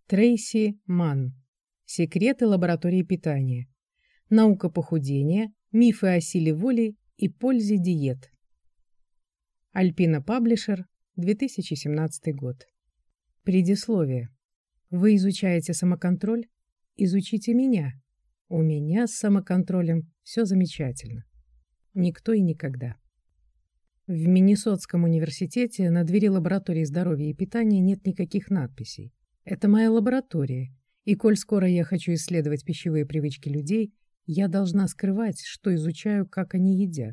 Трейси Манн. Секреты лаборатории питания. Наука похудения, мифы о силе воли и пользе диет. Альпина Паблишер, 2017 год. Предисловие. Вы изучаете самоконтроль? Изучите меня. У меня с самоконтролем все замечательно. Никто и никогда. В Миннесотском университете на двери лаборатории здоровья и питания нет никаких надписей. Это моя лаборатория, и коль скоро я хочу исследовать пищевые привычки людей, я должна скрывать, что изучаю, как они едят.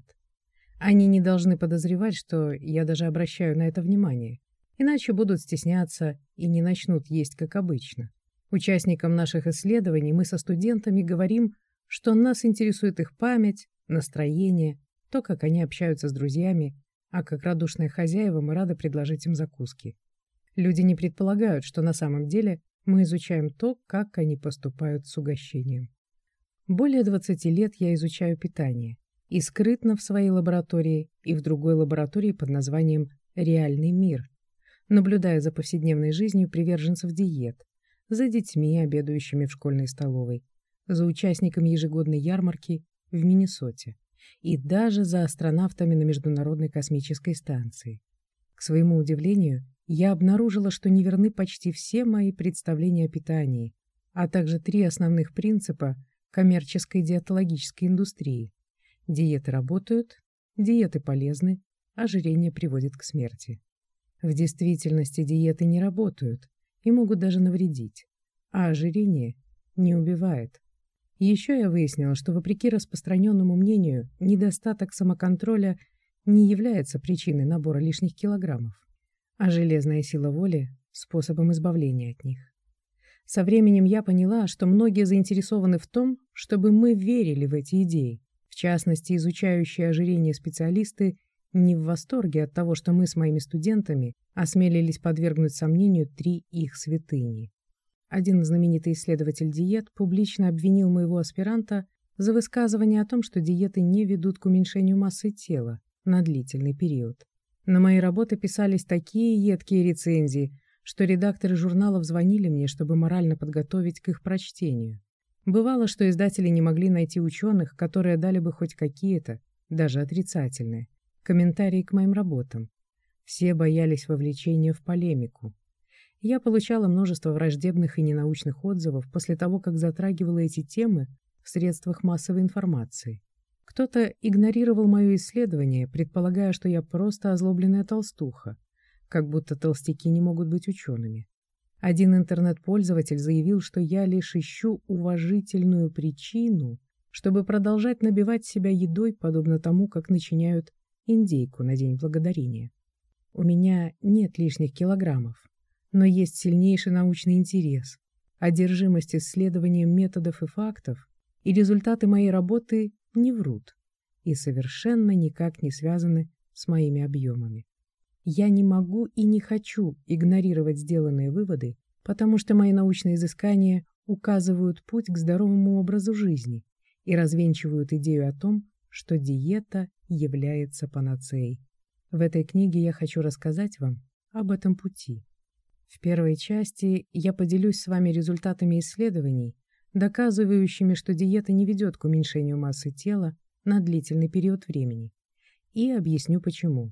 Они не должны подозревать, что я даже обращаю на это внимание, иначе будут стесняться и не начнут есть, как обычно. Участникам наших исследований мы со студентами говорим, что нас интересует их память, настроение, то, как они общаются с друзьями, а как радушные хозяева мы рады предложить им закуски. Люди не предполагают, что на самом деле мы изучаем то, как они поступают с угощением. Более 20 лет я изучаю питание, и скрытно в своей лаборатории, и в другой лаборатории под названием «Реальный мир», наблюдая за повседневной жизнью приверженцев диет, за детьми, обедающими в школьной столовой, за участниками ежегодной ярмарки в Миннесоте и даже за астронавтами на Международной космической станции. К своему удивлению, я обнаружила, что неверны почти все мои представления о питании, а также 3 основных принципа коммерческой диетологической индустрии. Диеты работают, диеты полезны, ожирение приводит к смерти. В действительности диеты не работают и могут даже навредить, а ожирение не убивает. Еще я выяснила, что вопреки распространенному мнению, недостаток самоконтроля не является причиной набора лишних килограммов, а железная сила воли – способом избавления от них. Со временем я поняла, что многие заинтересованы в том, чтобы мы верили в эти идеи. В частности, изучающие ожирение специалисты не в восторге от того, что мы с моими студентами осмелились подвергнуть сомнению 3 их святыни. Один знаменитый исследователь диет публично обвинил моего аспиранта за высказывание о том, что диеты не ведут к уменьшению массы тела на длительный период. На мои работы писались такие едкие рецензии, что редакторы журналов звонили мне, чтобы морально подготовить к их прочтению. Бывало, что издатели не могли найти ученых, которые дали бы хоть какие-то, даже отрицательные, комментарии к моим работам. Все боялись вовлечения в полемику. Я получала множество враждебных и ненаучных отзывов после того, как затрагивала эти темы в средствах массовой информации. Кто-то игнорировал мое исследование, предполагая, что я просто озлобленная толстуха, как будто толстяки не могут быть учеными. Один интернет-пользователь заявил, что я лишь ищу уважительную причину, чтобы продолжать набивать себя едой, подобно тому, как начиняют индейку на День Благодарения. У меня нет лишних килограммов, но есть сильнейший научный интерес, одержимость исследованием методов и фактов, и результаты моей работы не врут и совершенно никак не связаны с моими объемами. Я не могу и не хочу игнорировать сделанные выводы, потому что мои научные изыскания указывают путь к здоровому образу жизни и развенчивают идею о том, что диета является панацеей. В этой книге я хочу рассказать вам об этом пути. В первой части я поделюсь с вами результатами исследований, доказывающими, что диета не ведет к уменьшению массы тела на длительный период времени, и объясню почему.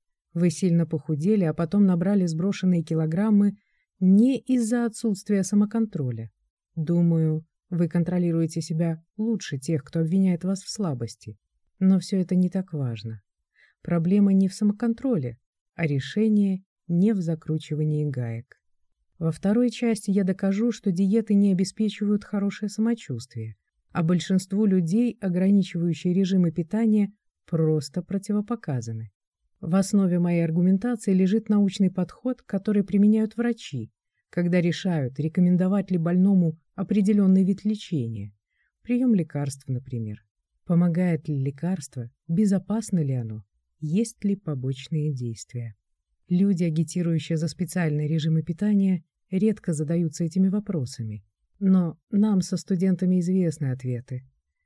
Вы сильно похудели, а потом набрали сброшенные килограммы не из-за отсутствия самоконтроля. Думаю, вы контролируете себя лучше тех, кто обвиняет вас в слабости. Но все это не так важно. Проблема не в самоконтроле, а решение не в закручивании гаек. Во второй части я докажу, что диеты не обеспечивают хорошее самочувствие, а большинству людей ограничивающие режимы питания просто противопоказаны. В основе моей аргументации лежит научный подход, который применяют врачи, когда решают, рекомендовать ли больному определенный вид лечения, прием лекарств, например. Помогает ли лекарство, безопасно ли оно, есть ли побочные действия. Люди, агитирующие за специальные режимы питания, редко задаются этими вопросами. Но нам со студентами известны ответы.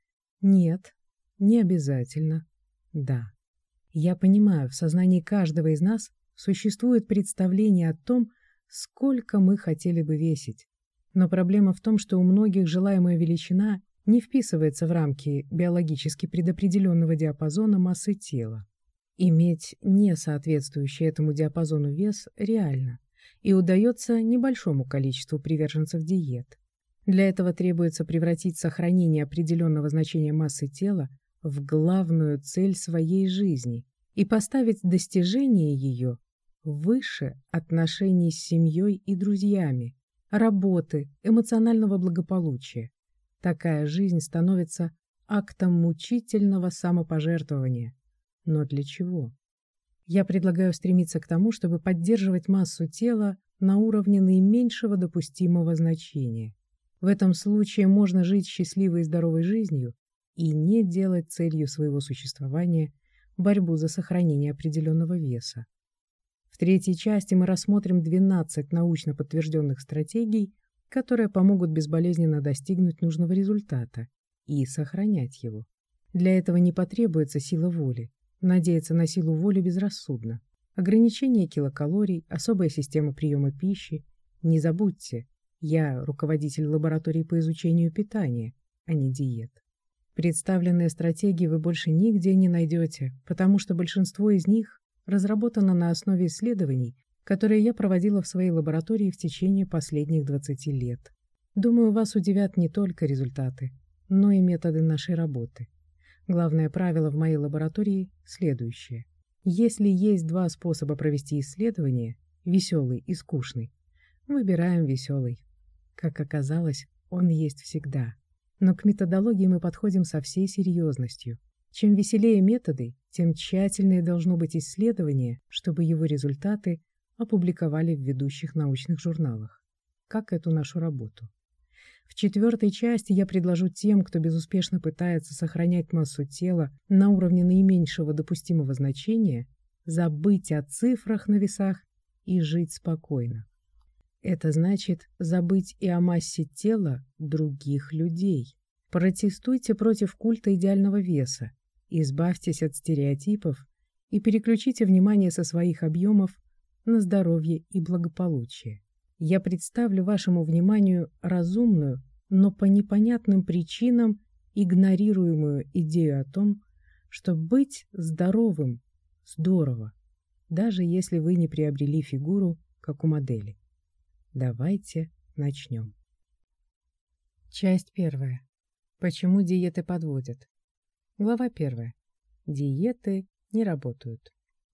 Нет, не обязательно, да. Я понимаю, в сознании каждого из нас существует представление о том, сколько мы хотели бы весить, Но проблема в том, что у многих желаемая величина не вписывается в рамки биологически предопределенного диапазона массы тела. Иметь не соответствующий этому диапазону вес реально и удается небольшому количеству приверженцев диет. Для этого требуется превратить сохранение определенного значения массы тела в главную цель своей жизни и поставить достижение ее выше отношений с семьей и друзьями, работы, эмоционального благополучия. Такая жизнь становится актом мучительного самопожертвования. Но для чего? Я предлагаю стремиться к тому, чтобы поддерживать массу тела на уровне наименьшего допустимого значения. В этом случае можно жить счастливой и здоровой жизнью и не делать целью своего существования борьбу за сохранение определенного веса. В третьей части мы рассмотрим 12 научно подтвержденных стратегий, которые помогут безболезненно достигнуть нужного результата и сохранять его. Для этого не потребуется сила воли. Надеяться на силу воли безрассудно. Ограничение килокалорий, особая система приема пищи. Не забудьте, я руководитель лаборатории по изучению питания, а не диет. Представленные стратегии вы больше нигде не найдете, потому что большинство из них разработано на основе исследований, которые я проводила в своей лаборатории в течение последних 20 лет. Думаю, вас удивят не только результаты, но и методы нашей работы. Главное правило в моей лаборатории следующее. Если есть два способа провести исследование, веселый и скучный, выбираем веселый. Как оказалось, он есть всегда. Но к методологии мы подходим со всей серьезностью. Чем веселее методы, тем тщательнее должно быть исследование, чтобы его результаты опубликовали в ведущих научных журналах. Как эту нашу работу? В 4 части я предложу тем, кто безуспешно пытается сохранять массу тела на уровне наименьшего допустимого значения, забыть о цифрах на весах и жить спокойно. Это значит забыть и о массе тела других людей. Протестуйте против культа идеального веса, избавьтесь от стереотипов и переключите внимание со своих объемов на здоровье и благополучие. Я представлю вашему вниманию разумную, но по непонятным причинам игнорируемую идею о том, что быть здоровым здорово, даже если вы не приобрели фигуру, как у модели. Давайте начнем. Часть 1. Почему диеты подводят? Глава 1. Диеты не работают.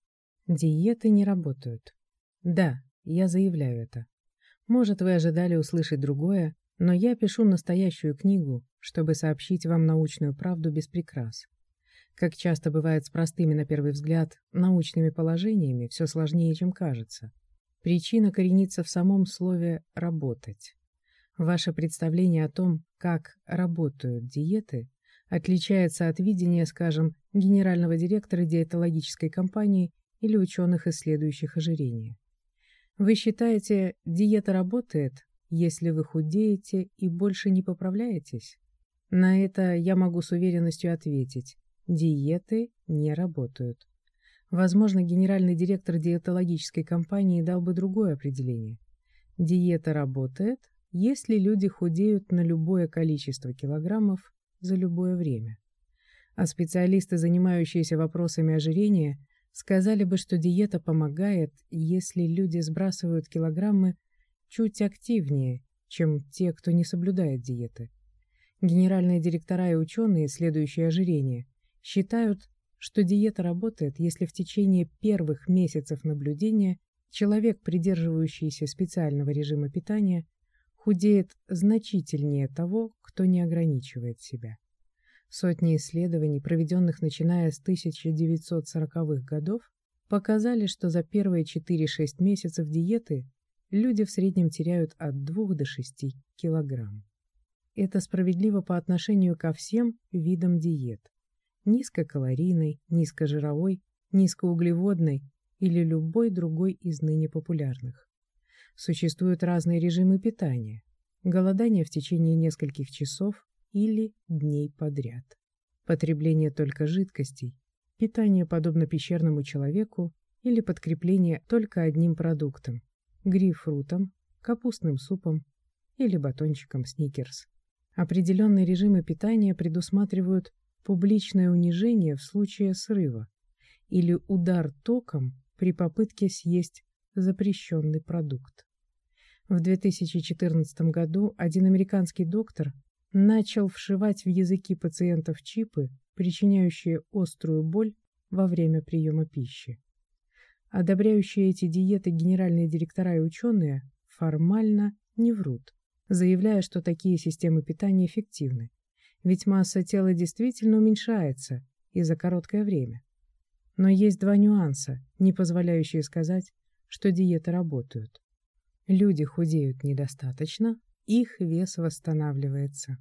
Диеты не работают. Да, я заявляю это. Может, вы ожидали услышать другое, но я пишу настоящую книгу, чтобы сообщить вам научную правду без прикрас. Как часто бывает с простыми на первый взгляд научными положениями, все сложнее, чем кажется. Причина коренится в самом слове «работать». Ваше представление о том, как работают диеты, отличается от видения, скажем, генерального директора диетологической компании или ученых, исследующих ожирение. Вы считаете, диета работает, если вы худеете и больше не поправляетесь? На это я могу с уверенностью ответить: диеты не работают. Возможно, генеральный директор диетологической компании дал бы другое определение. Диета работает, если люди худеют на любое количество килограммов за любое время. А специалисты, занимающиеся вопросами ожирения, сказали бы, что диета помогает, если люди сбрасывают килограммы чуть активнее, чем те, кто не соблюдает диеты. Генеральные директора и ученые, исследующие ожирение, считают, что диета работает, если в течение первых месяцев наблюдения человек, придерживающийся специального режима питания, худеет значительнее того, кто не ограничивает себя. Сотни исследований, проведенных начиная с 1940-х годов, показали, что за первые 4-6 месяцев диеты люди в среднем теряют от 2 до 6 килограмм. Это справедливо по отношению ко всем видам диет: низкокалорийной, низкожировой, низкоуглеводной или любой другой из ныне популярных. Существуют разные режимы питания: голодание в течение нескольких часов или дней подряд, потребление только жидкостей, питание подобно пещерному человеку или подкрепление только одним продуктом — грейпфрутом, капустным супом или батончиком Сникерс. Определенные режимы питания предусматривают публичное унижение в случае срыва или удар током при попытке съесть запрещенный продукт. В 2014 году один американский доктор начал вшивать в языки пациентов чипы, причиняющие острую боль во время приема пищи. Одобряющие эти диеты генеральные директора и ученые формально не врут, заявляя, что такие системы питания эффективны, ведь масса тела действительно уменьшается и за короткое время. Но есть два нюанса, не позволяющие сказать, что диеты работают. Люди худеют недостаточно, их вес восстанавливается.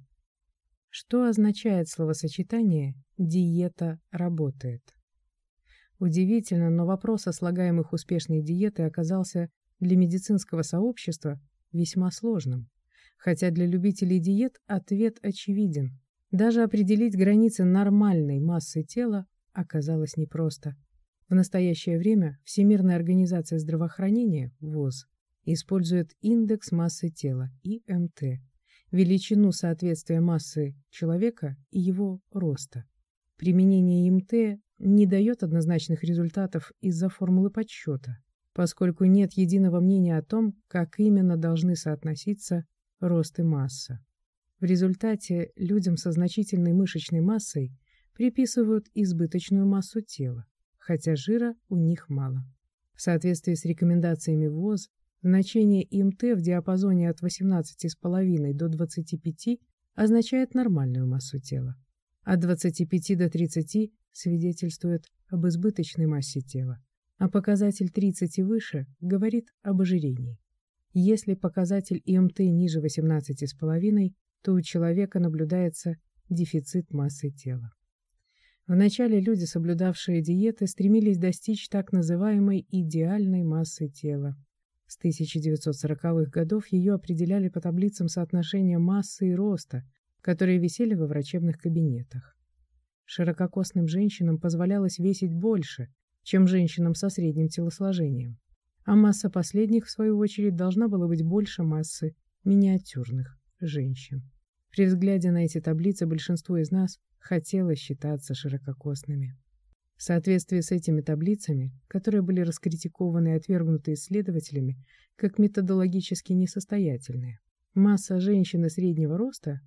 Что означает словосочетание «диета работает»? Удивительно, но вопрос о слагаемых успешной диеты оказался для медицинского сообщества весьма сложным. Хотя для любителей диет ответ очевиден. Даже определить границы нормальной массы тела оказалось непросто. В настоящее время Всемирная организация здравоохранения, ВОЗ, использует индекс массы тела, ИМТ, величину соответствия массы человека и его роста. Применение ИМТ не дает однозначных результатов из-за формулы подсчета, поскольку нет единого мнения о том, как именно должны соотноситься рост и масса. В результате людям со значительной мышечной массой приписывают избыточную массу тела, хотя жира у них мало. В соответствии с рекомендациями ВОЗ, значение ИМТ в диапазоне от 18,5 до 25 означает нормальную массу тела. От 25 до 30 свидетельствует об избыточной массе тела, а показатель 30 и выше говорит об ожирении. Если показатель ИМТ ниже 18,5, то у человека наблюдается дефицит массы тела. Вначале люди, соблюдавшие диеты, стремились достичь так называемой идеальной массы тела. С 1940-х годов ее определяли по таблицам соотношения массы и роста, которые висели во врачебных кабинетах. Ширококосным женщинам позволялось весить больше, чем женщинам со средним телосложением, а масса последних, в свою очередь, должна была быть больше массы миниатюрных женщин. При взгляде на эти таблицы большинство из нас хотело считаться ширококосными. В соответствии с этими таблицами, которые были раскритикованы и отвергнуты исследователями как методологически несостоятельные, масса женщины среднего роста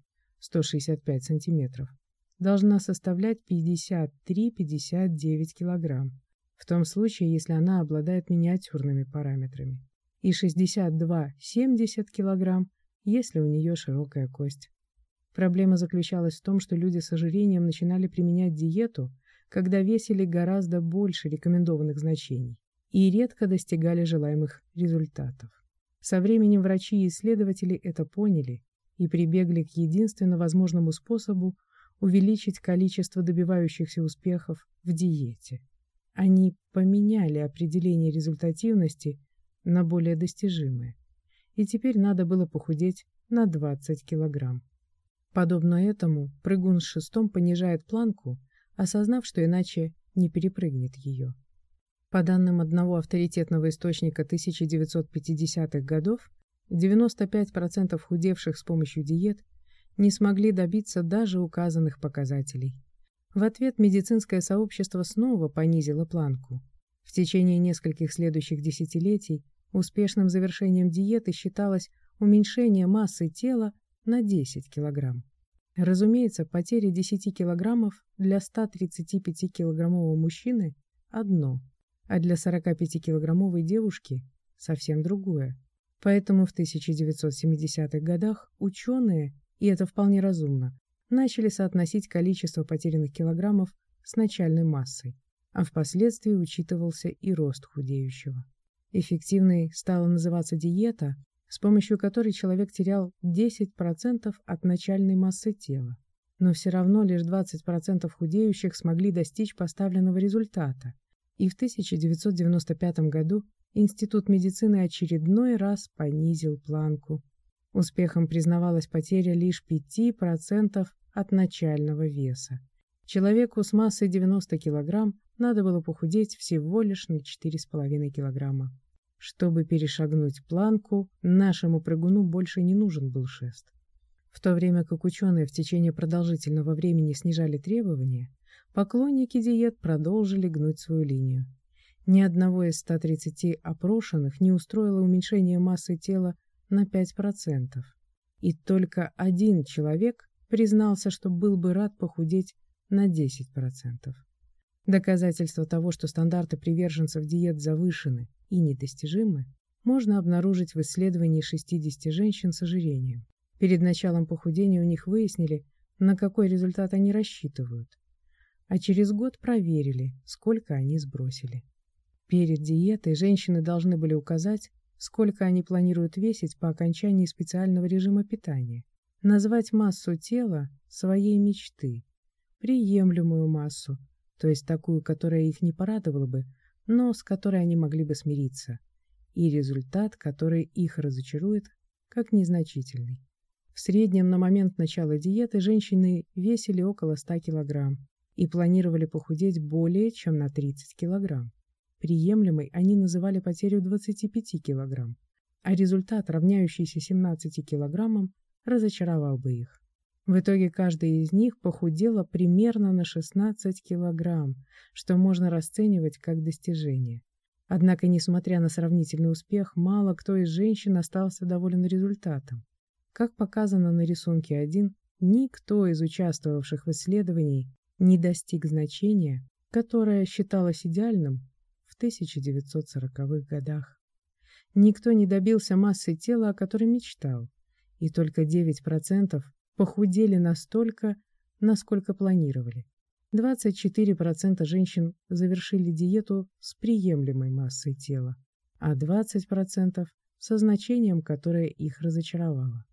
165 см должна составлять 53-59 кг, в том случае, если она обладает миниатюрными параметрами, и 62-70 кг, если у нее широкая кость. Проблема заключалась в том, что люди с ожирением начинали применять диету, когда весили гораздо больше рекомендованных значений и редко достигали желаемых результатов. Со временем врачи и исследователи это поняли и прибегли к единственно возможному способу увеличить количество добивающихся успехов в диете. Они поменяли определение результативности на более достижимое, и теперь надо было похудеть на 20 килограмм. Подобно этому прыгун с шестом понижает планку, осознав, что иначе не перепрыгнет ее. По данным одного авторитетного источника 1950-х годов, 95% худевших с помощью диет не смогли добиться даже указанных показателей. В ответ медицинское сообщество снова понизило планку. В течение нескольких следующих десятилетий успешным завершением диеты считалось уменьшение массы тела на 10 килограмм. Разумеется, потеря 10 килограммов для 135-килограммового мужчины – одно, а для 45-килограммовой девушки – совсем другое. Поэтому в 1970-х годах ученые, и это вполне разумно, начали соотносить количество потерянных килограммов с начальной массой, а впоследствии учитывался и рост худеющего. Эффективной стала называться диета, с помощью которой человек терял 10% от начальной массы тела. Но все равно лишь 20% худеющих смогли достичь поставленного результата. И в 1995 году Институт медицины очередной раз понизил планку. Успехом признавалась потеря лишь 5% от начального веса. Человеку с массой 90 кг надо было похудеть всего лишь на 4,5 кг. Чтобы перешагнуть планку, нашему прыгуну больше не нужен был шест. В то время как ученые в течение продолжительного времени снижали требования, поклонники диет продолжили гнуть свою линию. Ни одного из 130 опрошенных не устроило уменьшение массы тела на 5%. И только один человек признался, что был бы рад похудеть на 10%. Доказательство того, что стандарты приверженцев диет завышены и недостижимы, можно обнаружить в исследовании 60 женщин с ожирением. Перед началом похудения у них выяснили, на какой результат они рассчитывают, а через год проверили, сколько они сбросили. Перед диетой женщины должны были указать, сколько они планируют весить по окончании специального режима питания, назвать массу тела своей мечты, приемлемую массу, то есть такую, которая их не порадовала бы, но с которой они могли бы смириться, и результат, который их разочарует, как незначительный. В среднем на момент начала диеты женщины весили около 100 кг и планировали похудеть более чем на 30 кг. Приемлемой они называли потерю 25 кг, а результат, равняющийся 17 кг, разочаровал бы их. В итоге каждая из них похудела примерно на 16 кг, что можно расценивать как достижение. Однако, несмотря на сравнительный успех, мало кто из женщин остался доволен результатом. Как показано на рисунке 1, никто из участвовавших в исследовании не достиг значения, которое считалось идеальным в 1940-х годах. Никто не добился массы тела, о которой мечтал, и только 9% похудели настолько, насколько планировали. 24% женщин завершили диету с приемлемой массой тела, а 20% со значением, которое их разочаровало.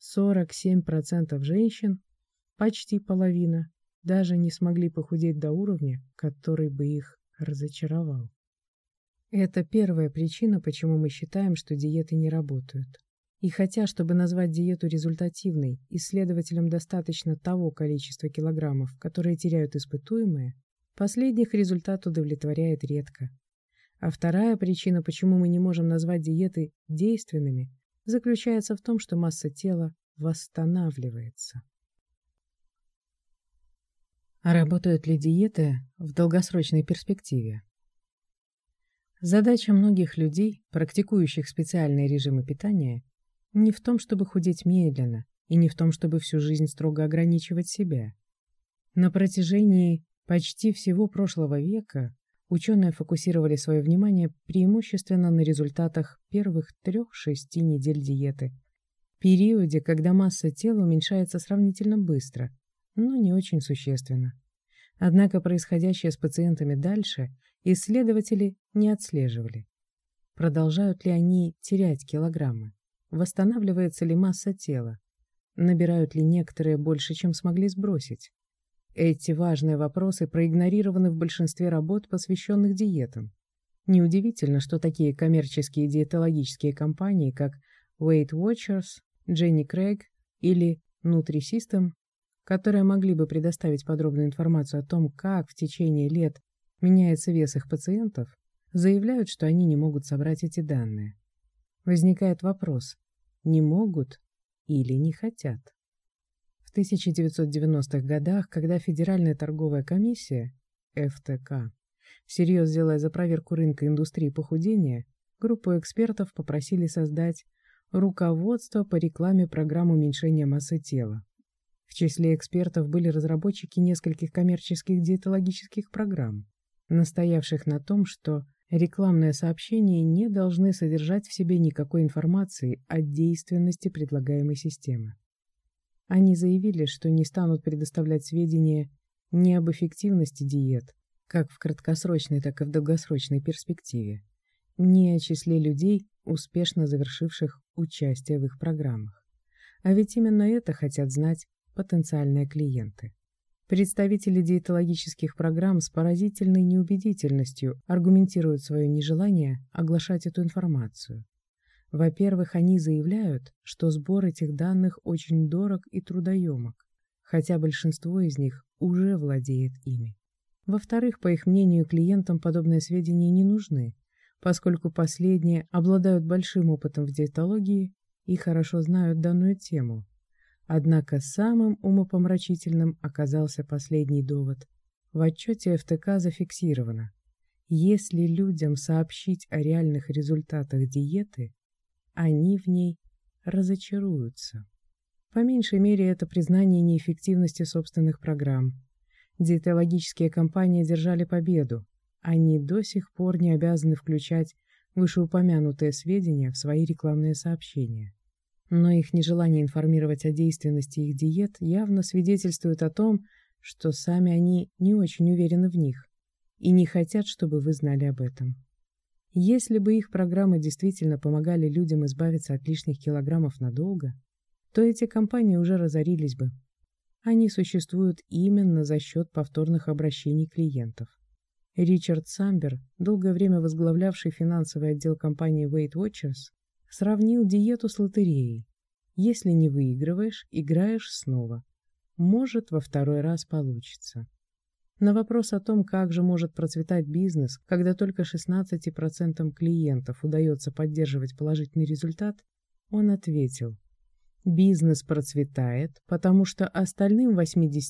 47% женщин, почти половина, даже не смогли похудеть до уровня, который бы их разочаровал. Это первая причина, почему мы считаем, что диеты не работают. И хотя, чтобы назвать диету результативной, исследователям достаточно того количества килограммов, которые теряют испытуемые, последних результат удовлетворяет редко. А вторая причина, почему мы не можем назвать диеты действенными, заключается в том, что масса тела восстанавливается. А работают ли диеты в долгосрочной перспективе? Задача многих людей, практикующих специальные режимы питания, не в том, чтобы худеть медленно, и не в том, чтобы всю жизнь строго ограничивать себя. На протяжении почти всего прошлого века ученые фокусировали свое внимание преимущественно на результатах первых 3-6 недель диеты, периоде, когда масса тела уменьшается сравнительно быстро, но не очень существенно. Однако происходящее с пациентами дальше исследователи не отслеживали. Продолжают ли они терять килограммы? Восстанавливается ли масса тела? Набирают ли некоторые больше, чем смогли сбросить? Эти важные вопросы проигнорированы в большинстве работ, посвященных диетам. Неудивительно, что такие коммерческие диетологические компании, как Weight Watchers, Jenny Craig или Nutrisystem, которые могли бы предоставить подробную информацию о том, как в течение лет меняется вес их пациентов, заявляют, что они не могут собрать эти данные. Возникает вопрос: не могут или не хотят? В 1990-х годах, когда Федеральная торговая комиссия, ФТК, всерьез взялась за проверку рынка индустрии похудения, группу экспертов попросили создать руководство по рекламе программ уменьшения массы тела. В числе экспертов были разработчики нескольких коммерческих диетологических программ, настоявших на том, что рекламные сообщения не должны содержать в себе никакой информации о действенности предлагаемой системы. Они заявили, что не станут предоставлять сведения ни об эффективности диет, как в краткосрочной, так и в долгосрочной перспективе, ни о числе людей, успешно завершивших участие в их программах. А ведь именно это хотят знать потенциальные клиенты. Представители диетологических программ с поразительной неубедительностью аргументируют свое нежелание оглашать эту информацию. Во-первых, они заявляют, что сбор этих данных очень дорог и трудоемок, хотя большинство из них уже владеет ими. Во-вторых, по их мнению, клиентам подобные сведения не нужны, поскольку последние обладают большим опытом в диетологии и хорошо знают данную тему. Однако самым умопомрачительным оказался последний довод. В отчете ФТК зафиксировано: если людям сообщить о реальных результатах диеты, они в ней разочаруются. По меньшей мере, это признание неэффективности собственных программ. Диетологические компании одержали победу. Они до сих пор не обязаны включать вышеупомянутые сведения в свои рекламные сообщения. Но их нежелание информировать о действенности их диет явно свидетельствует о том, что сами они не очень уверены в них и не хотят, чтобы вы знали об этом. Если бы их программы действительно помогали людям избавиться от лишних килограммов надолго, то эти компании уже разорились бы. Они существуют именно за счет повторных обращений клиентов. Ричард Самбер, долгое время возглавлявший финансовый отдел компании Weight Watchers, сравнил диету с лотереей. Если не выигрываешь, играешь снова. Может, во второй раз получится. На вопрос о том, как же может процветать бизнес, когда только 16% клиентов удается поддерживать положительный результат, он ответил: бизнес процветает, потому что остальным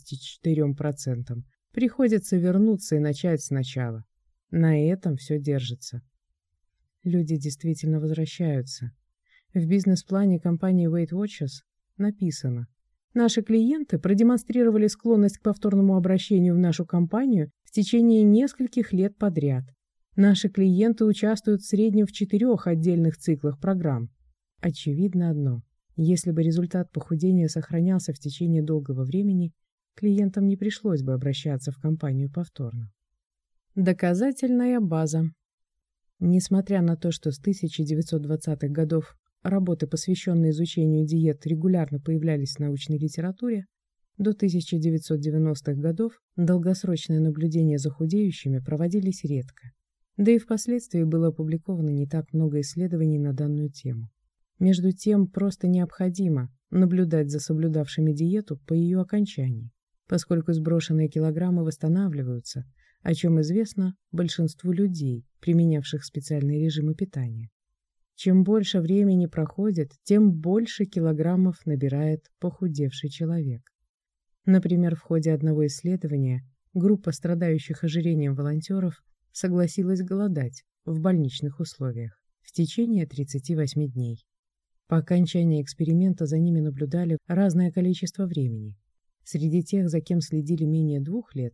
84% приходится вернуться и начать сначала. На этом все держится. Люди действительно возвращаются. В бизнес-плане компании Weight Watchers написано: наши клиенты продемонстрировали склонность к повторному обращению в нашу компанию в течение нескольких лет подряд. Наши клиенты участвуют в среднем в 4 отдельных циклах программ. Очевидно одно: если бы результат похудения сохранялся в течение долгого времени, клиентам не пришлось бы обращаться в компанию повторно. Доказательная база. Несмотря на то, что с 1920-х годов работы, посвященные изучению диет, регулярно появлялись в научной литературе, до 1990-х годов долгосрочные наблюдения за худеющими проводились редко. Да и впоследствии было опубликовано не так много исследований на данную тему. Между тем, просто необходимо наблюдать за соблюдавшими диету по ее окончании, поскольку сброшенные килограммы восстанавливаются, о чем известно большинству людей, применявших специальные режимы питания. Чем больше времени проходит, тем больше килограммов набирает похудевший человек. Например, в ходе одного исследования группа страдающих ожирением волонтеров согласилась голодать в больничных условиях в течение 38 дней. По окончании эксперимента за ними наблюдали разное количество времени. Среди тех, за кем следили менее 2 лет,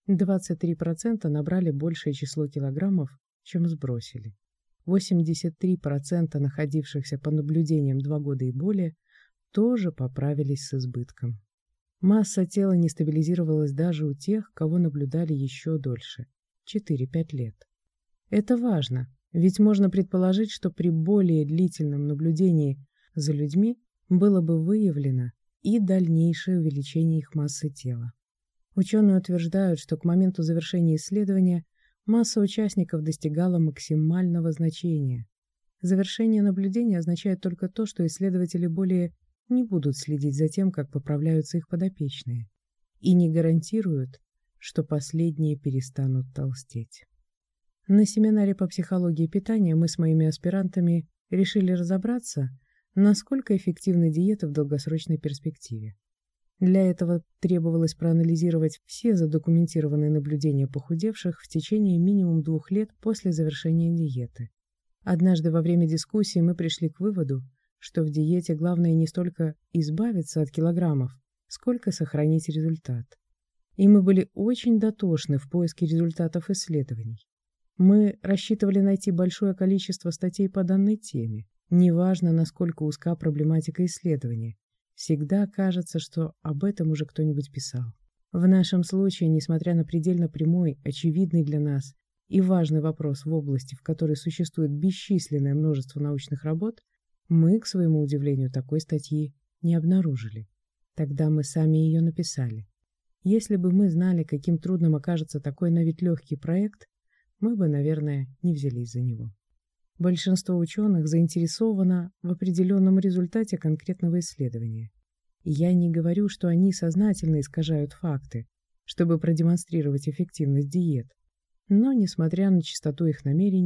23% набрали большее число килограммов, чем сбросили. 83% находившихся по наблюдениям 2 года и более тоже поправились с избытком. Масса тела не стабилизировалась даже у тех, кого наблюдали еще дольше – 4-5 лет. Это важно, ведь можно предположить, что при более длительном наблюдении за людьми было бы выявлено и дальнейшее увеличение их массы тела. Ученые утверждают, что к моменту завершения исследования масса участников достигала максимального значения. Завершение наблюдения означает только то, что исследователи более не будут следить за тем, как поправляются их подопечные, и не гарантируют, что последние перестанут толстеть. На семинаре по психологии питания мы с моими аспирантами решили разобраться, насколько эффективна диета в долгосрочной перспективе. Для этого требовалось проанализировать все задокументированные наблюдения похудевших в течение минимум 2 лет после завершения диеты. Однажды во время дискуссии мы пришли к выводу, что в диете главное не столько избавиться от килограммов, сколько сохранить результат. И мы были очень дотошны в поиске результатов исследований. Мы рассчитывали найти большое количество статей по данной теме. Неважно, насколько узка проблематика исследования. Всегда кажется, что об этом уже кто-нибудь писал. В нашем случае, несмотря на предельно прямой, очевидный для нас и важный вопрос в области, в которой существует бесчисленное множество научных работ, мы, к своему удивлению, такой статьи не обнаружили. Тогда мы сами ее написали. Если бы мы знали, каким трудным окажется такой на вид легкий проект, мы бы, наверное, не взялись за него. Большинство ученых заинтересовано в определенном результате конкретного исследования. И я не говорю, что они сознательно искажают факты, чтобы продемонстрировать эффективность диет. Но, несмотря на чистоту их намерений,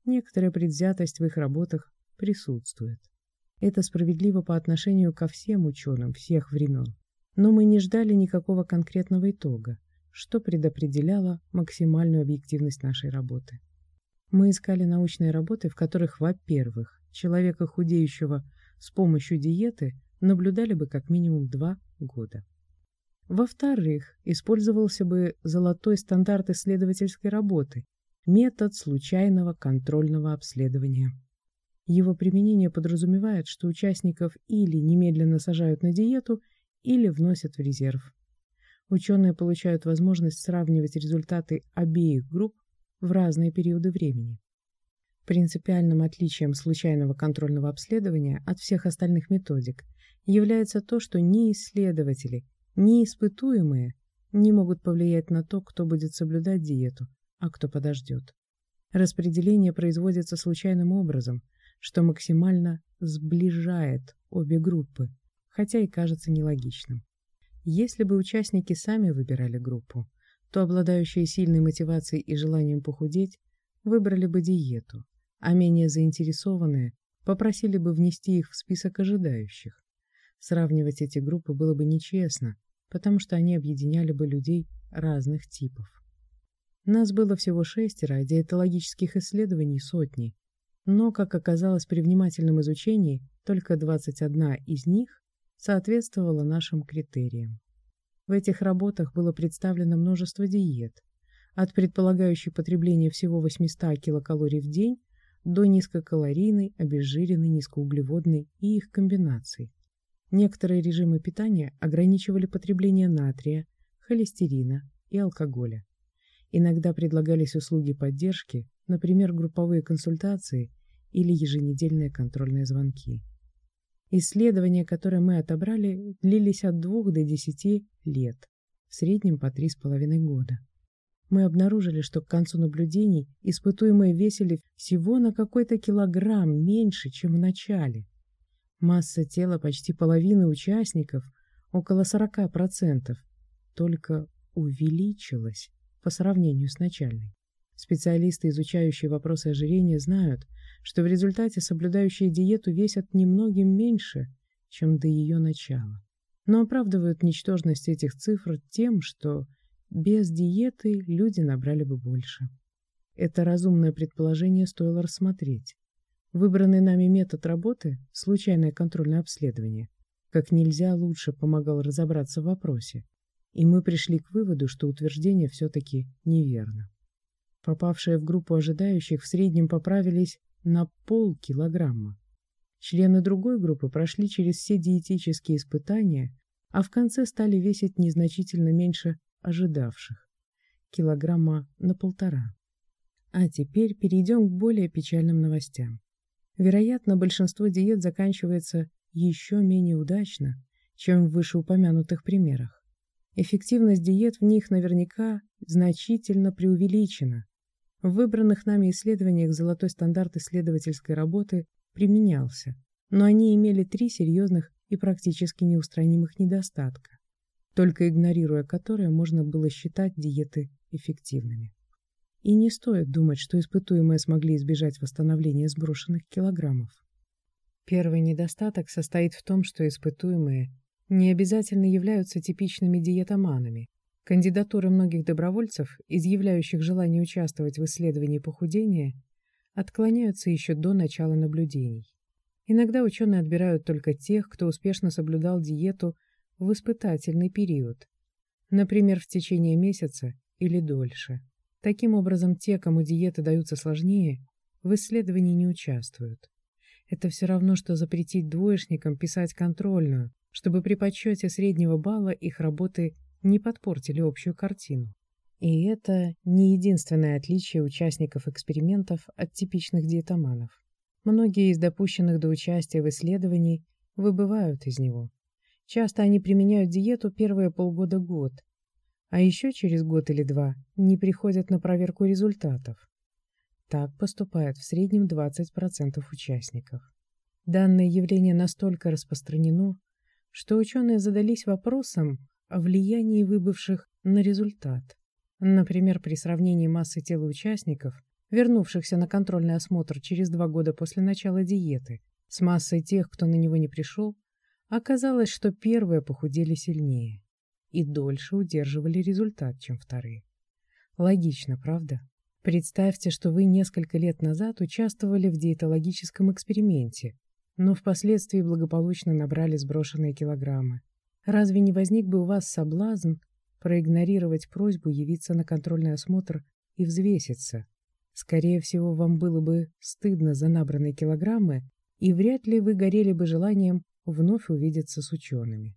некоторая предвзятость в их работах присутствует. Это справедливо по отношению ко всем ученым всех времен. Но мы не ждали никакого конкретного итога, что предопределяло максимальную объективность нашей работы. Мы искали научные работы, в которых, во-первых, человека, худеющего с помощью диеты, наблюдали бы как минимум 2 года. Во-вторых, использовался бы золотой стандарт исследовательской работы – метод случайного контрольного обследования. Его применение подразумевает, что участников или немедленно сажают на диету, или вносят в резерв. Ученые получают возможность сравнивать результаты обеих групп в разные периоды времени. Принципиальным отличием случайного контрольного обследования от всех остальных методик является то, что ни исследователи, ни испытуемые не могут повлиять на то, кто будет соблюдать диету, а кто подождет. Распределение производится случайным образом, что максимально сближает обе группы, хотя и кажется нелогичным. Если бы участники сами выбирали группу, то обладающие сильной мотивацией и желанием похудеть выбрали бы диету, а менее заинтересованные попросили бы внести их в список ожидающих. Сравнивать эти группы было бы нечестно, потому что они объединяли бы людей разных типов. Нас было всего 6, а диетологических исследований сотни. Но, как оказалось при внимательном изучении, только 21 из них соответствовала нашим критериям. В этих работах было представлено множество диет, от предполагающей потребление всего 800 килокалорий в день до низкокалорийной, обезжиренной, низкоуглеводной и их комбинаций. Некоторые режимы питания ограничивали потребление натрия, холестерина и алкоголя. Иногда предлагались услуги поддержки, например, групповые консультации или еженедельные контрольные звонки. Исследования, которые мы отобрали, длились от 2 до 10 лет, в среднем по 3,5 года. Мы обнаружили, что к концу наблюдений испытуемые весили всего на какой-то килограмм меньше, чем в начале. Масса тела почти половины участников, около 40%, только увеличилась по сравнению с начальной. Специалисты, изучающие вопросы ожирения, знают, что в результате соблюдающие диету весят немногим меньше, чем до ее начала. Но оправдывают ничтожность этих цифр тем, что без диеты люди набрали бы больше. Это разумное предположение стоило рассмотреть. Выбранный нами метод работы, случайное контрольное обследование, как нельзя лучше помогал разобраться в вопросе, и мы пришли к выводу, что утверждение все-таки неверно. Попавшие в группу ожидающих в среднем поправились на полкилограмма. Члены другой группы прошли через все диетические испытания, а в конце стали весить незначительно меньше ожидавших, килограмма на 1,5. А теперь перейдем к более печальным новостям. Вероятно, большинство диет заканчивается еще менее удачно, чем в вышеупомянутых примерах. Эффективность диет в них наверняка значительно преувеличена. В выбранных нами исследованиях золотой стандарт исследовательской работы применялся, но они имели 3 серьезных и практически неустранимых недостатка, только игнорируя которые можно было считать диеты эффективными. И не стоит думать, что испытуемые смогли избежать восстановления сброшенных килограммов. Первый недостаток состоит в том, что испытуемые не обязательно являются типичными диетоманами. Кандидатуры многих добровольцев, изъявляющих желание участвовать в исследовании похудения, отклоняются еще до начала наблюдений. Иногда ученые отбирают только тех, кто успешно соблюдал диету в испытательный период, например, в течение месяца или дольше. Таким образом, те, кому диеты даются сложнее, в исследовании не участвуют. Это все равно, что запретить двоечникам писать контрольную, чтобы при подсчете среднего балла их работы не подпортили общую картину. И это не единственное отличие участников экспериментов от типичных диетоманов. Многие из допущенных до участия в исследовании выбывают из него. Часто они применяют диету первые полгода-год, а еще через год или 2 не приходят на проверку результатов. Так поступает в среднем 20% участников. Данное явление настолько распространено, что ученые задались вопросом о влиянии выбывших на результат. Например, при сравнении массы тела участников, вернувшихся на контрольный осмотр через 2 года после начала диеты, с массой тех, кто на него не пришел, оказалось, что первые похудели сильнее и дольше удерживали результат, чем вторые. Логично, правда? Представьте, что вы несколько лет назад участвовали в диетологическом эксперименте, но впоследствии благополучно набрали сброшенные килограммы. Разве не возник бы у вас соблазн проигнорировать просьбу явиться на контрольный осмотр и взвеситься? Скорее всего, вам было бы стыдно за набранные килограммы, и вряд ли вы горели бы желанием вновь увидеться с учеными.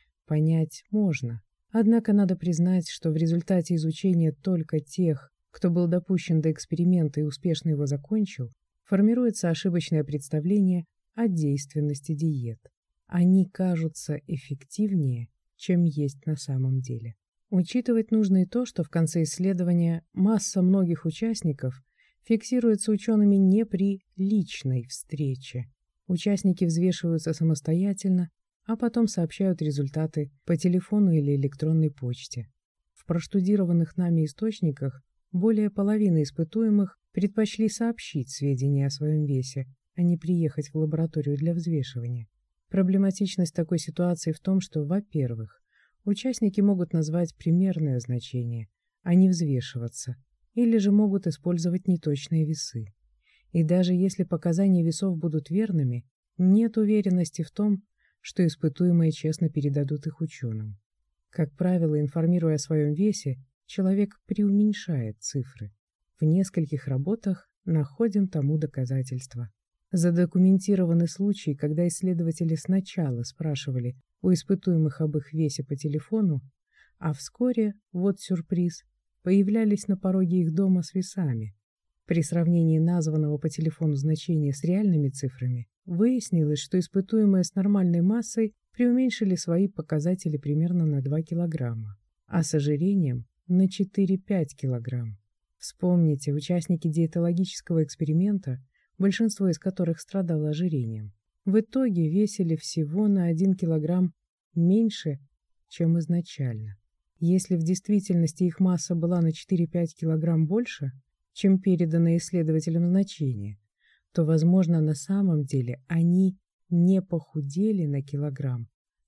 Понять можно. Однако надо признать, что в результате изучения только тех, кто был допущен до эксперимента и успешно его закончил, формируется ошибочное представление о действенности диет. Они кажутся эффективнее, чем есть на самом деле. Учитывать нужно и то, что в конце исследования масса многих участников фиксируется учеными не при личной встрече. Участники взвешиваются самостоятельно, а потом сообщают результаты по телефону или электронной почте. В проштудированных нами источниках более половины испытуемых предпочли сообщить сведения о своем весе, а не приехать в лабораторию для взвешивания. Проблематичность такой ситуации в том, что, во-первых, участники могут назвать примерное значение, а не взвешиваться, или же могут использовать неточные весы. И даже если показания весов будут верными, нет уверенности в том, что испытуемые честно передадут их ученым. Как правило, информируя о своем весе, человек преуменьшает цифры. В нескольких работах находим тому доказательства. Задокументированы случаи, когда исследователи сначала спрашивали у испытуемых об их весе по телефону, а вскоре, вот сюрприз, появлялись на пороге их дома с весами. При сравнении названного по телефону значения с реальными цифрами выяснилось, что испытуемые с нормальной массой преуменьшили свои показатели примерно на 2 килограмма, а с ожирением на 4-5 килограмм. Вспомните, участники диетологического эксперимента, большинство из которых страдало ожирением, в итоге весили всего на 1 килограмм меньше, чем изначально. Если в действительности их масса была на 4-5 килограмм больше, чем переданное исследователям значение, то, возможно, на самом деле они не похудели на килограмм,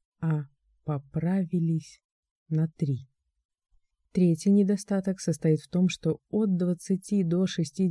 а поправились на 3. Третий недостаток состоит в том, что от 20 до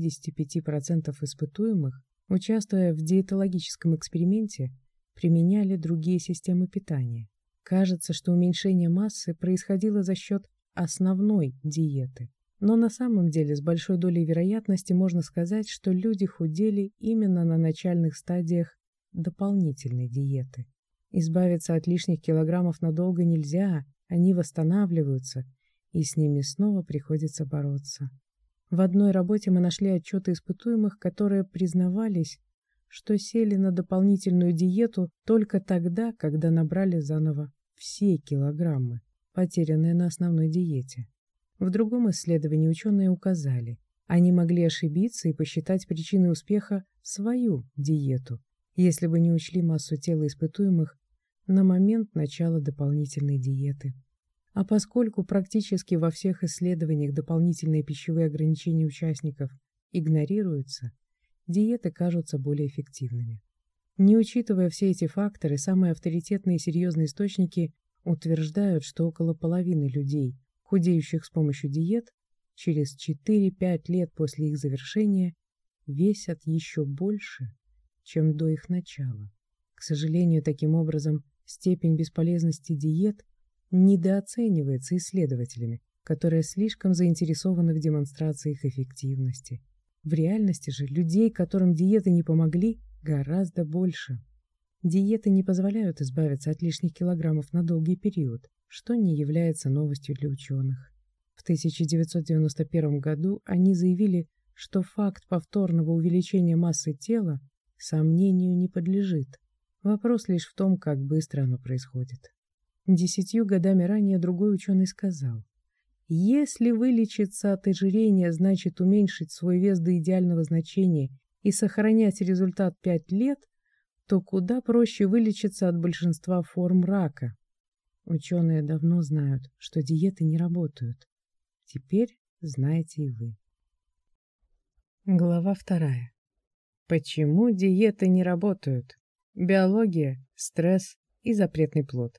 65% испытуемых, участвуя в диетологическом эксперименте, применяли другие системы питания. Кажется, что уменьшение массы происходило за счет основной диеты. Но на самом деле с большой долей вероятности можно сказать, что люди худели именно на начальных стадиях дополнительной диеты. Избавиться от лишних килограммов надолго нельзя, они восстанавливаются, и с ними снова приходится бороться. В одной работе мы нашли отчеты испытуемых, которые признавались, что сели на дополнительную диету только тогда, когда набрали заново все килограммы, потерянные на основной диете. В другом исследовании ученые указали, они могли ошибиться и посчитать причиной успеха свою диету, если бы не учли массу тела испытуемых на момент начала дополнительной диеты. А поскольку практически во всех исследованиях дополнительные пищевые ограничения участников игнорируются, диеты кажутся более эффективными. Не учитывая все эти факторы, самые авторитетные и серьезные источники утверждают, что около половины людей, худеющих с помощью диет, через 4-5 лет после их завершения весят еще больше, чем до их начала. К сожалению, таким образом, степень бесполезности диет недооценивается исследователями, которые слишком заинтересованы в демонстрации их эффективности. В реальности же людей, которым диеты не помогли, гораздо больше. Диеты не позволяют избавиться от лишних килограммов на долгий период, что не является новостью для ученых. В 1991 году они заявили, что факт повторного увеличения массы тела сомнению не подлежит. Вопрос лишь в том, как быстро оно происходит. 10 годами ранее другой ученый сказал: если вылечиться от ожирения значит уменьшить свой вес до идеального значения и сохранять результат 5 лет, то куда проще вылечиться от большинства форм рака. Ученые давно знают, что диеты не работают. Теперь знаете и вы. Глава 2. Почему диеты не работают? Биология, стресс и запретный плод.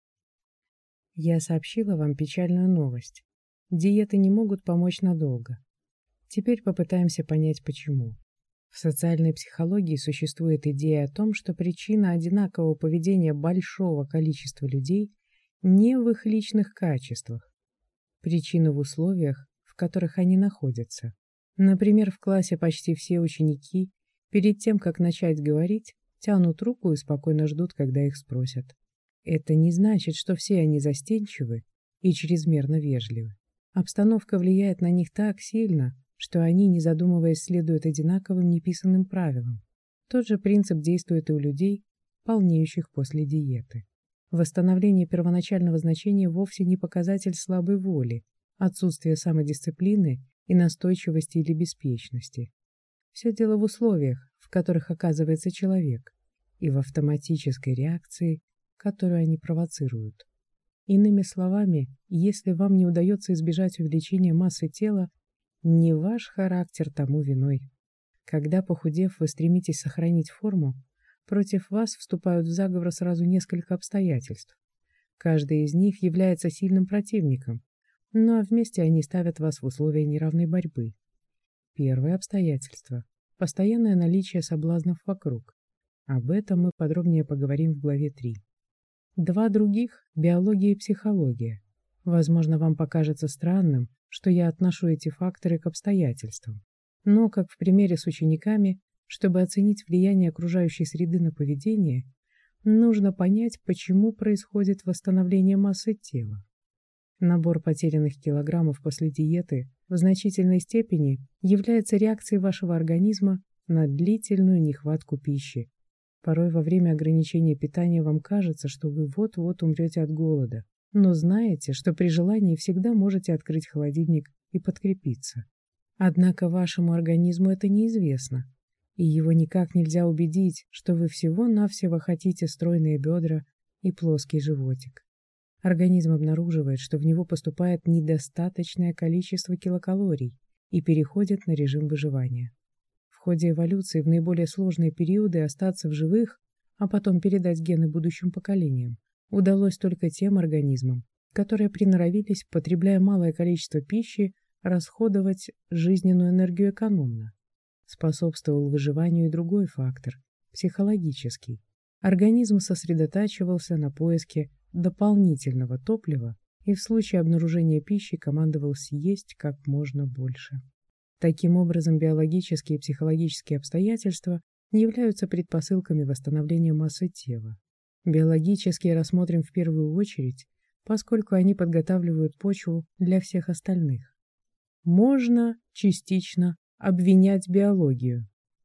Я сообщила вам печальную новость. Диеты не могут помочь надолго. Теперь попытаемся понять, почему. В социальной психологии существует идея о том, что причина одинакового поведения большого количества людей не в их личных качествах. Причина в условиях, в которых они находятся. Например, в классе почти все ученики перед тем, как начать говорить, тянут руку и спокойно ждут, когда их спросят. Это не значит, что все они застенчивы и чрезмерно вежливы. Обстановка влияет на них так сильно, что они, не задумываясь, следуют одинаковым неписанным правилам. Тот же принцип действует и у людей, полнеющих после диеты. Восстановление первоначального значения вовсе не показатель слабой воли, отсутствия самодисциплины и настойчивости или беспечности. Все дело в условиях, в которых оказывается человек, и в автоматической реакции, которую они провоцируют. Иными словами, если вам не удается избежать увеличения массы тела, не ваш характер тому виной. Когда, похудев, вы стремитесь сохранить форму, против вас вступают в заговор сразу несколько обстоятельств. Каждый из них является сильным противником, ну а вместе они ставят вас в условия неравной борьбы. Первое обстоятельство – постоянное наличие соблазнов вокруг. Об этом мы подробнее поговорим в главе 3. Два других – биология и психология. Возможно, вам покажется странным, что я отношу эти факторы к обстоятельствам. Но, как в примере с учениками, чтобы оценить влияние окружающей среды на поведение, нужно понять, почему происходит восстановление массы тела. Набор потерянных килограммов после диеты в значительной степени является реакцией вашего организма на длительную нехватку пищи. Порой во время ограничения питания вам кажется, что вы вот-вот умрете от голода, но знаете, что при желании всегда можете открыть холодильник и подкрепиться. Однако вашему организму это неизвестно, и его никак нельзя убедить, что вы всего-навсего хотите стройные бедра и плоский животик. Организм обнаруживает, что в него поступает недостаточное количество килокалорий и переходит на режим выживания. В ходе эволюции в наиболее сложные периоды остаться в живых, а потом передать гены будущим поколениям, удалось только тем организмам, которые приноровились, потребляя малое количество пищи, расходовать жизненную энергию экономно. Способствовал выживанию и другой фактор – психологический. Организм сосредотачивался на поиске дополнительного топлива и в случае обнаружения пищи командовал съесть как можно больше. Таким образом, биологические и психологические обстоятельства являются предпосылками восстановления массы тела. Биологические рассмотрим в первую очередь, поскольку они подготавливают почву для всех остальных. Можно частично обвинять биологию.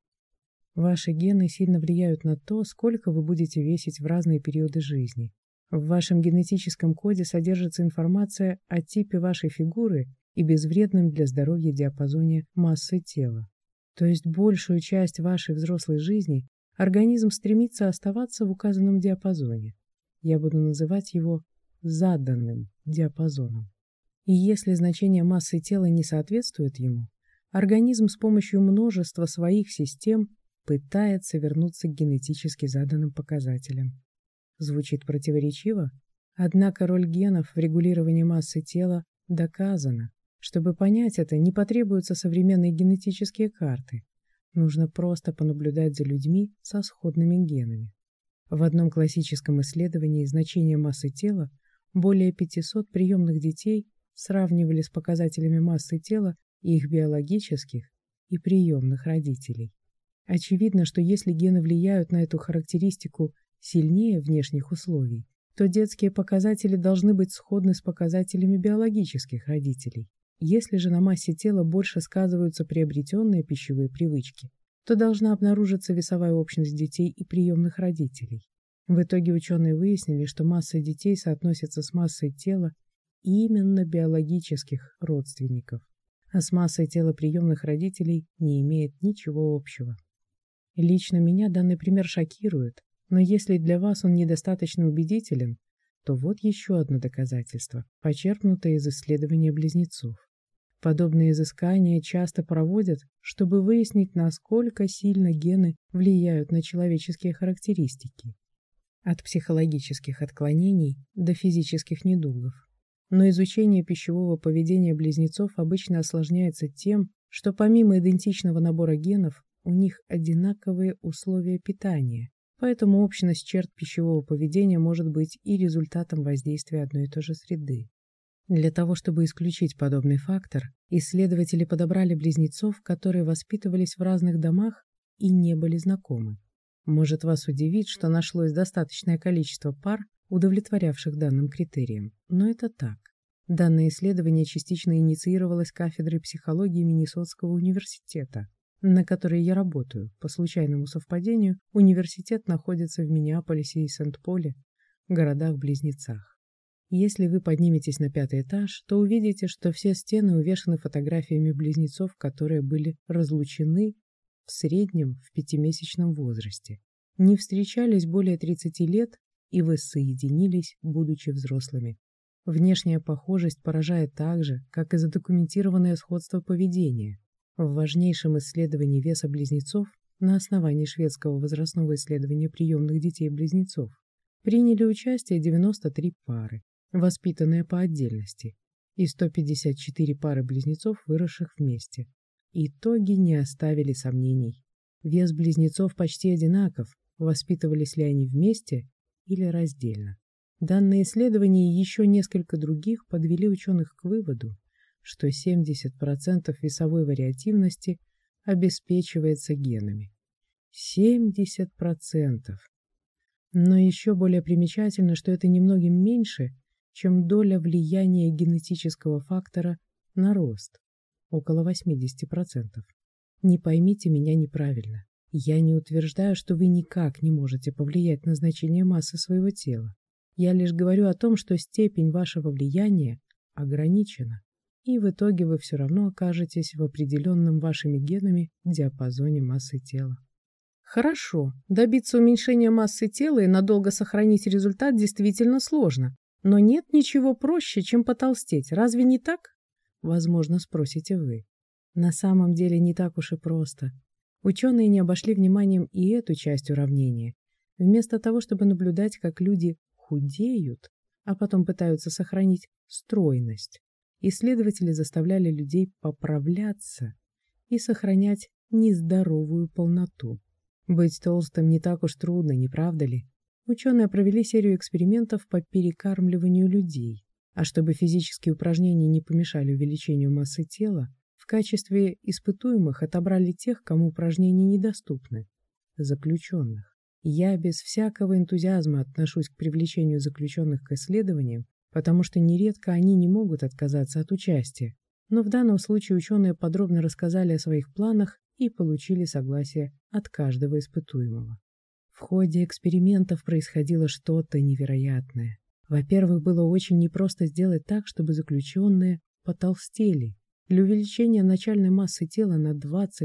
Ваши гены сильно влияют на то, сколько вы будете весить в разные периоды жизни. В вашем генетическом коде содержится информация о типе вашей фигуры и безвредном для здоровья диапазоне массы тела. То есть большую часть вашей взрослой жизни организм стремится оставаться в указанном диапазоне. Я буду называть его заданным диапазоном. И если значение массы тела не соответствует ему, организм с помощью множества своих систем пытается вернуться к генетически заданным показателям. Звучит противоречиво, однако роль генов в регулировании массы тела доказана. Чтобы понять это, не потребуются современные генетические карты. Нужно просто понаблюдать за людьми со сходными генами. В одном классическом исследовании значение массы тела более 500 приемных детей сравнивали с показателями массы тела их биологических и приемных родителей. Очевидно, что если гены влияют на эту характеристику сильнее внешних условий, то детские показатели должны быть сходны с показателями биологических родителей. Если же на массе тела больше сказываются приобретенные пищевые привычки, то должна обнаружиться весовая общность детей и приемных родителей. В итоге ученые выяснили, что масса детей соотносится с массой тела именно биологических родственников, а с массой тела приемных родителей не имеет ничего общего. Лично меня данный пример шокирует, но если для вас он недостаточно убедителен, то вот еще одно доказательство, почерпнутое из исследования близнецов. Подобные изыскания часто проводят, чтобы выяснить, насколько сильно гены влияют на человеческие характеристики, от психологических отклонений до физических недугов. Но изучение пищевого поведения близнецов обычно осложняется тем, что помимо идентичного набора генов, у них одинаковые условия питания, поэтому общность черт пищевого поведения может быть и результатом воздействия одной и той же среды. Для того, чтобы исключить подобный фактор, исследователи подобрали близнецов, которые воспитывались в разных домах и не были знакомы. Может вас удивить, что нашлось достаточное количество пар, удовлетворявших данным критериям, но это так. Данное исследование частично инициировалось кафедрой психологии Миннесотского университета, на которой я работаю. По случайному совпадению, университет находится в Миннеаполисе и Сент-Поле, городах-близнецах. Если вы подниметесь на 5-й этаж, то увидите, что все стены увешаны фотографиями близнецов, которые были разлучены в среднем в 5-месячном возрасте, не встречались более 30 лет и воссоединились, будучи взрослыми. Внешняя похожесть поражает так же, как и задокументированное сходство поведения. В важнейшем исследовании веса близнецов на основании шведского возрастного исследования приемных детей-близнецов приняли участие 93 пары, воспитанные по отдельности, и 154 пары близнецов, выросших вместе. Итоги не оставили сомнений. Вес близнецов почти одинаков, воспитывались ли они вместе или раздельно. Данное исследование и еще несколько других подвели ученых к выводу, что 70% весовой вариативности обеспечивается генами. 70%! Но еще более примечательно, что это немногим меньше, чем доля влияния генетического фактора на рост, около 80%. Не поймите меня неправильно. Я не утверждаю, что вы никак не можете повлиять на значение массы своего тела. Я лишь говорю о том, что степень вашего влияния ограничена, и в итоге вы все равно окажетесь в определенном вашими генами диапазоне массы тела. Хорошо, добиться уменьшения массы тела и надолго сохранить результат действительно сложно, но нет ничего проще, чем потолстеть, разве не так? Возможно, спросите вы. На самом деле не так уж и просто. Ученые не обошли вниманием и эту часть уравнения. Вместо того, чтобы наблюдать, как люди худеют, а потом пытаются сохранить стройность, исследователи заставляли людей поправляться и сохранять нездоровую полноту. Быть толстым не так уж трудно, не правда ли? Ученые провели серию экспериментов по перекармливанию людей, а чтобы физические упражнения не помешали увеличению массы тела, в качестве испытуемых отобрали тех, кому упражнения недоступны – заключенных. Я без всякого энтузиазма отношусь к привлечению заключенных к исследованиям, потому что нередко они не могут отказаться от участия, но в данном случае ученые подробно рассказали о своих планах и получили согласие от каждого испытуемого. В ходе экспериментов происходило что-то невероятное. Во-первых, было очень непросто сделать так, чтобы заключенные потолстели. Для увеличения начальной массы тела на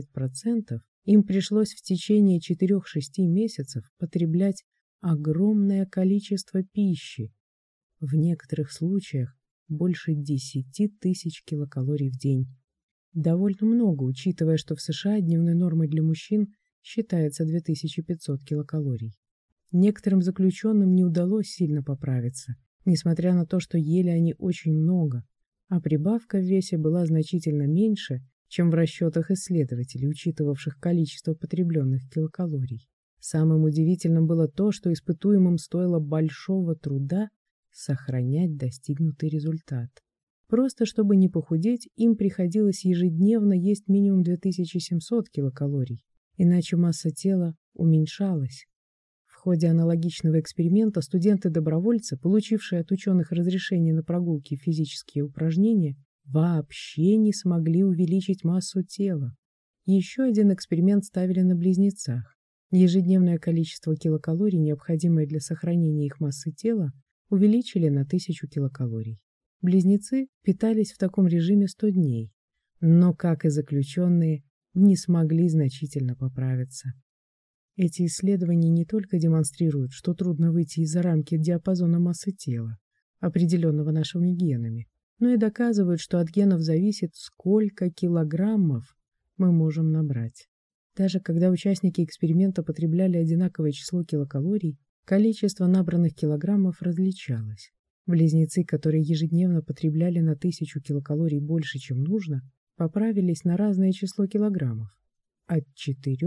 20% им пришлось в течение 4-6 месяцев потреблять огромное количество пищи. В некоторых случаях больше 10 тысяч килокалорий в день. Довольно много, учитывая, что в США дневной нормой для мужчин считается 2500 килокалорий. Некоторым заключенным не удалось сильно поправиться, несмотря на то, что ели они очень много, а прибавка в весе была значительно меньше, чем в расчетах исследователей, учитывавших количество потребленных килокалорий. Самым удивительным было то, что испытуемым стоило большого труда сохранять достигнутый результат. Просто чтобы не похудеть, им приходилось ежедневно есть минимум 2700 килокалорий, иначе масса тела уменьшалась. В ходе аналогичного эксперимента студенты-добровольцы, получившие от ученых разрешение на прогулки и физические упражнения, вообще не смогли увеличить массу тела. Еще один эксперимент ставили на близнецах. Ежедневное количество килокалорий, необходимое для сохранения их массы тела, увеличили на 1000 килокалорий. Близнецы питались в таком режиме 100 дней, но, как и заключенные, не смогли значительно поправиться. Эти исследования не только демонстрируют, что трудно выйти из-за рамки диапазона массы тела, определенного нашими генами, но и доказывают, что от генов зависит, сколько килограммов мы можем набрать. Даже когда участники эксперимента потребляли одинаковое число килокалорий, количество набранных килограммов различалось. Близнецы, которые ежедневно потребляли на 1000 килокалорий больше, чем нужно, поправились на разное число килограммов – от 4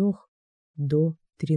до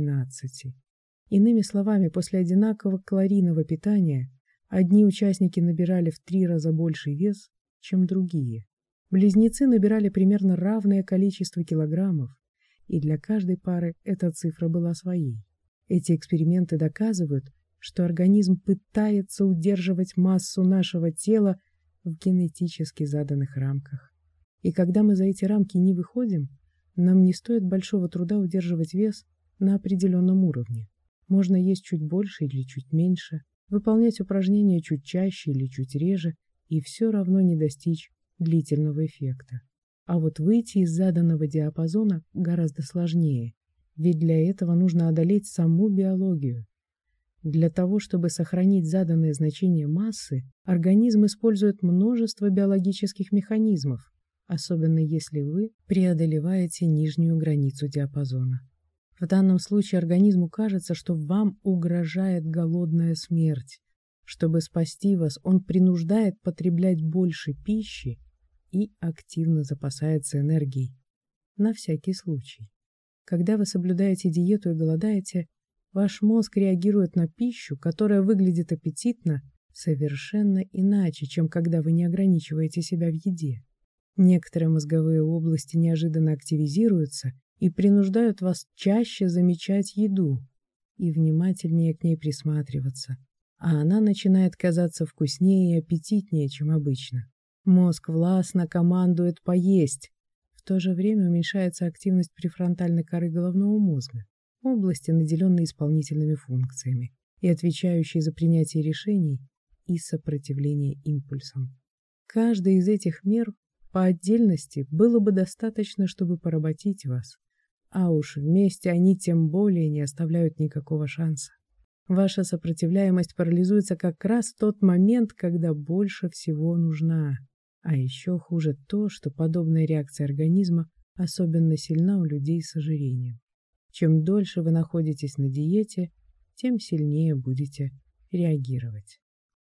13. Иными словами, после одинакового калорийного питания одни участники набирали в 3 раза больше вес, чем другие. Близнецы набирали примерно равное количество килограммов, и для каждой пары эта цифра была своей. Эти эксперименты доказывают, что организм пытается удерживать массу нашего тела в генетически заданных рамках. И когда мы за эти рамки не выходим, нам не стоит большого труда удерживать вес на определенном уровне. Можно есть чуть больше или чуть меньше, выполнять упражнения чуть чаще или чуть реже, и все равно не достичь длительного эффекта. А вот выйти из заданного диапазона гораздо сложнее, ведь для этого нужно одолеть саму биологию. Для того, чтобы сохранить заданное значение массы, организм использует множество биологических механизмов, особенно если вы преодолеваете нижнюю границу диапазона. В данном случае организму кажется, что вам угрожает голодная смерть. Чтобы спасти вас, он принуждает потреблять больше пищи и активно запасается энергией. На всякий случай. Когда вы соблюдаете диету и голодаете, ваш мозг реагирует на пищу, которая выглядит аппетитно, совершенно иначе, чем когда вы не ограничиваете себя в еде. Некоторые мозговые области неожиданно активизируются и принуждают вас чаще замечать еду и внимательнее к ней присматриваться, а она начинает казаться вкуснее и аппетитнее, чем обычно. Мозг властно командует поесть. В то же время уменьшается активность префронтальной коры головного мозга, области, наделенные исполнительными функциями и отвечающие за принятие решений и сопротивление импульсам. Каждая из этих мер по отдельности было бы достаточно, чтобы поработить вас, а уж вместе они тем более не оставляют никакого шанса. Ваша сопротивляемость парализуется как раз в тот момент, когда больше всего нужна. А еще хуже то, что подобная реакция организма особенно сильна у людей с ожирением. Чем дольше вы находитесь на диете, тем сильнее будете реагировать.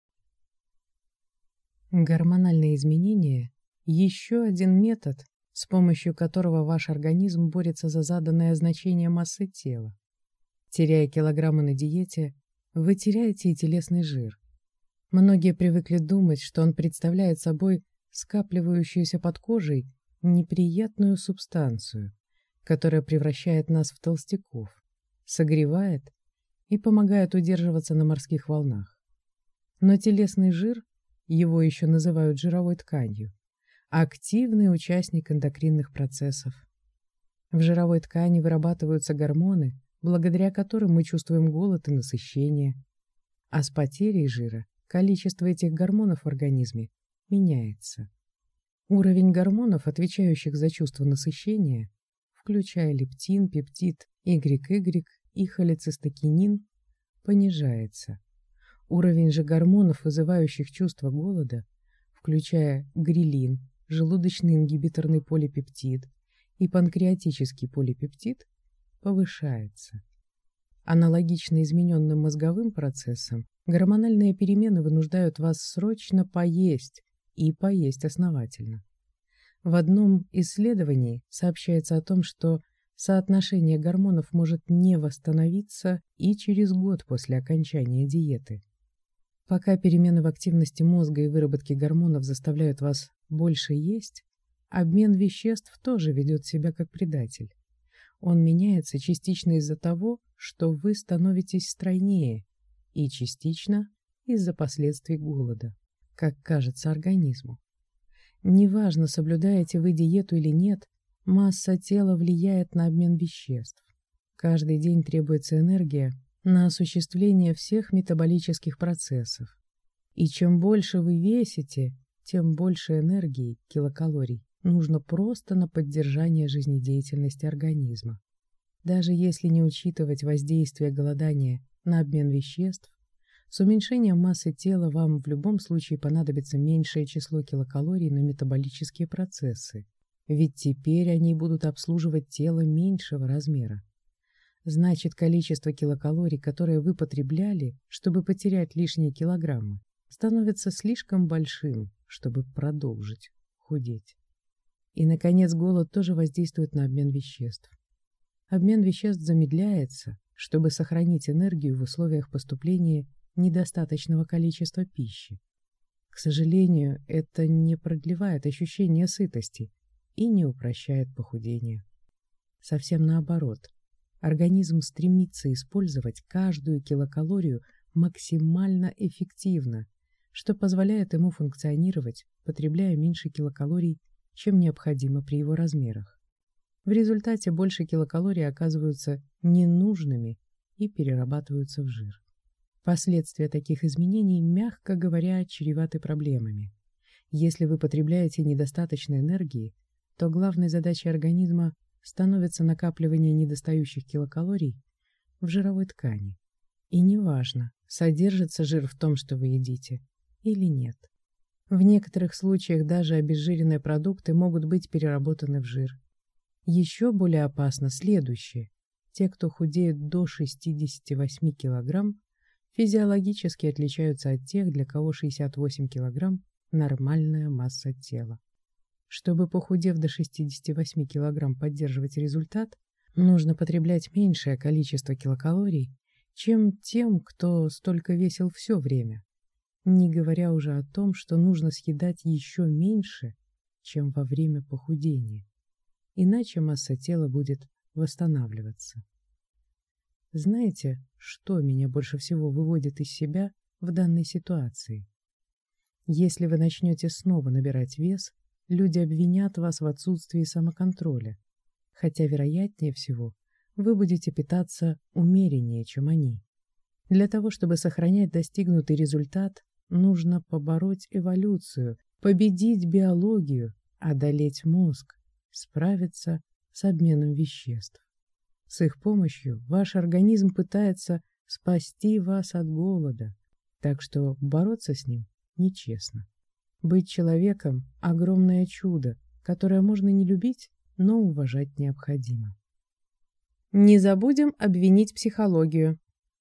Гормональные изменения – еще один метод, с помощью которого ваш организм борется за заданное значение массы тела. Теряя килограммы на диете, вы теряете и телесный жир. Многие привыкли думать, что он представляет собой скапливающуюся под кожей неприятную субстанцию, которая превращает нас в толстяков, согревает и помогает удерживаться на морских волнах. Но телесный жир, его еще называют жировой тканью, активный участник эндокринных процессов. В жировой ткани вырабатываются гормоны, благодаря которым мы чувствуем голод и насыщение. А с потерей жира количество этих гормонов в организме меняется. Уровень гормонов, отвечающих за чувство насыщения, включая лептин, пептид, YY и холецистокинин, понижается. Уровень же гормонов, вызывающих чувство голода, включая грилин, желудочный ингибиторный полипептид и панкреатический полипептид, повышается. Аналогично измененным мозговым процессам, гормональные перемены вынуждают вас срочно поесть и поесть основательно. В одном исследовании сообщается о том, что соотношение гормонов может не восстановиться и через год после окончания диеты. Пока перемены в активности мозга и выработке гормонов заставляют вас больше есть, обмен веществ тоже ведет себя как предатель. Он меняется частично из-за того, что вы становитесь стройнее, и частично из-за последствий голода, как кажется организму. Неважно, соблюдаете вы диету или нет, масса тела влияет на обмен веществ. Каждый день требуется энергия на осуществление всех метаболических процессов. И чем больше вы весите, тем больше энергии, килокалорий, нужно просто на поддержание жизнедеятельности организма. Даже если не учитывать воздействие голодания на обмен веществ, С уменьшением массы тела вам в любом случае понадобится меньшее число килокалорий на метаболические процессы, ведь теперь они будут обслуживать тело меньшего размера. Значит, количество килокалорий, которые вы потребляли, чтобы потерять лишние килограммы, становится слишком большим, чтобы продолжить худеть. И, наконец, голод тоже воздействует на обмен веществ. Обмен веществ замедляется, чтобы сохранить энергию в условиях поступления недостаточного количества пищи. К сожалению, это не продлевает ощущение сытости и не упрощает похудение. Совсем наоборот, организм стремится использовать каждую килокалорию максимально эффективно, что позволяет ему функционировать, потребляя меньше килокалорий, чем необходимо при его размерах. В результате больше килокалорий оказываются ненужными и перерабатываются в жир. Последствия таких изменений, мягко говоря, чреваты проблемами. Если вы потребляете недостаточно энергии, то главной задачей организма становится накапливание недостающих килокалорий в жировой ткани. И неважно, содержится жир в том, что вы едите, или нет. В некоторых случаях даже обезжиренные продукты могут быть переработаны в жир. Еще более опасно следующее. Те, кто худеет до 68 кг, физиологически отличаются от тех, для кого 68 кг – нормальная масса тела. Чтобы, похудев до 68 кг, поддерживать результат, нужно потреблять меньшее количество килокалорий, чем тем, кто столько весил все время, не говоря уже о том, что нужно съедать еще меньше, чем во время похудения. Иначе масса тела будет восстанавливаться. Знаете, что меня больше всего выводит из себя в данной ситуации? Если вы начнете снова набирать вес, люди обвинят вас в отсутствии самоконтроля, хотя, вероятнее всего, вы будете питаться умереннее, чем они. Для того, чтобы сохранять достигнутый результат, нужно побороть эволюцию, победить биологию, одолеть мозг, справиться с обменом веществ. С их помощью ваш организм пытается спасти вас от голода, так что бороться с ним нечестно. Быть человеком – огромное чудо, которое можно не любить, но уважать необходимо. Не забудем обвинить психологию.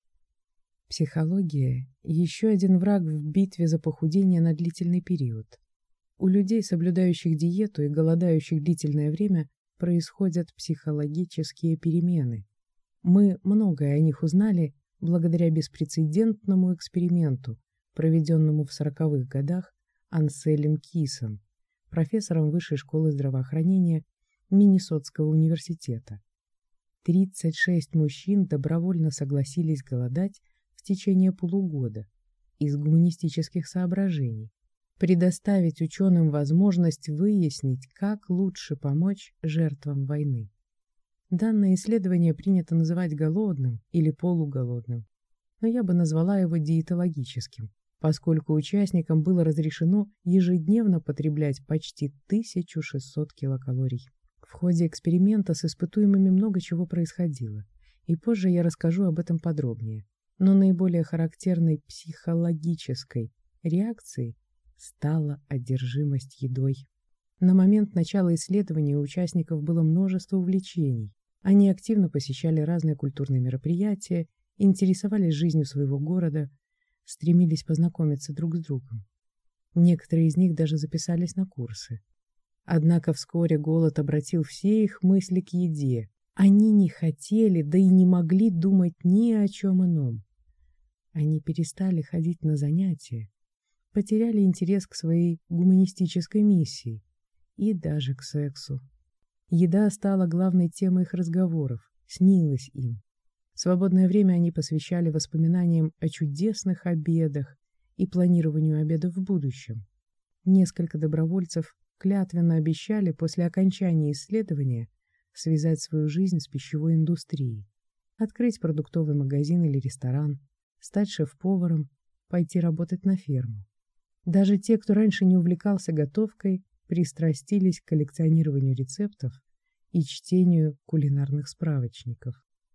Психология – еще один враг в битве за похудение на длительный период. У людей, соблюдающих диету и голодающих длительное время, происходят психологические перемены. Мы многое о них узнали благодаря беспрецедентному эксперименту, проведенному в 40-х годах Анселем Кисом, профессором Высшей школы здравоохранения Миннесотского университета. 36 мужчин добровольно согласились голодать в течение полугода из гуманистических соображений, предоставить ученым возможность выяснить, как лучше помочь жертвам войны. Данное исследование принято называть голодным или полуголодным, но я бы назвала его диетологическим, поскольку участникам было разрешено ежедневно потреблять почти 1600 килокалорий. В ходе эксперимента с испытуемыми много чего происходило, и позже я расскажу об этом подробнее. Но наиболее характерной психологической реакцией стала одержимость едой. На момент начала исследования у участников было множество увлечений. Они активно посещали разные культурные мероприятия, интересовались жизнью своего города, стремились познакомиться друг с другом. Некоторые из них даже записались на курсы. Однако вскоре голод обратил все их мысли к еде. Они не хотели, да и не могли думать ни о чем ином. Они перестали ходить на занятия, потеряли интерес к своей гуманистической миссии и даже к сексу. Еда стала главной темой их разговоров, снилась им. Свободное время они посвящали воспоминаниям о чудесных обедах и планированию обедов в будущем. Несколько добровольцев клятвенно обещали после окончания исследования связать свою жизнь с пищевой индустрией, открыть продуктовый магазин или ресторан, стать шеф-поваром, пойти работать на ферму. Даже те, кто раньше не увлекался готовкой, пристрастились к коллекционированию рецептов и чтению кулинарных справочников.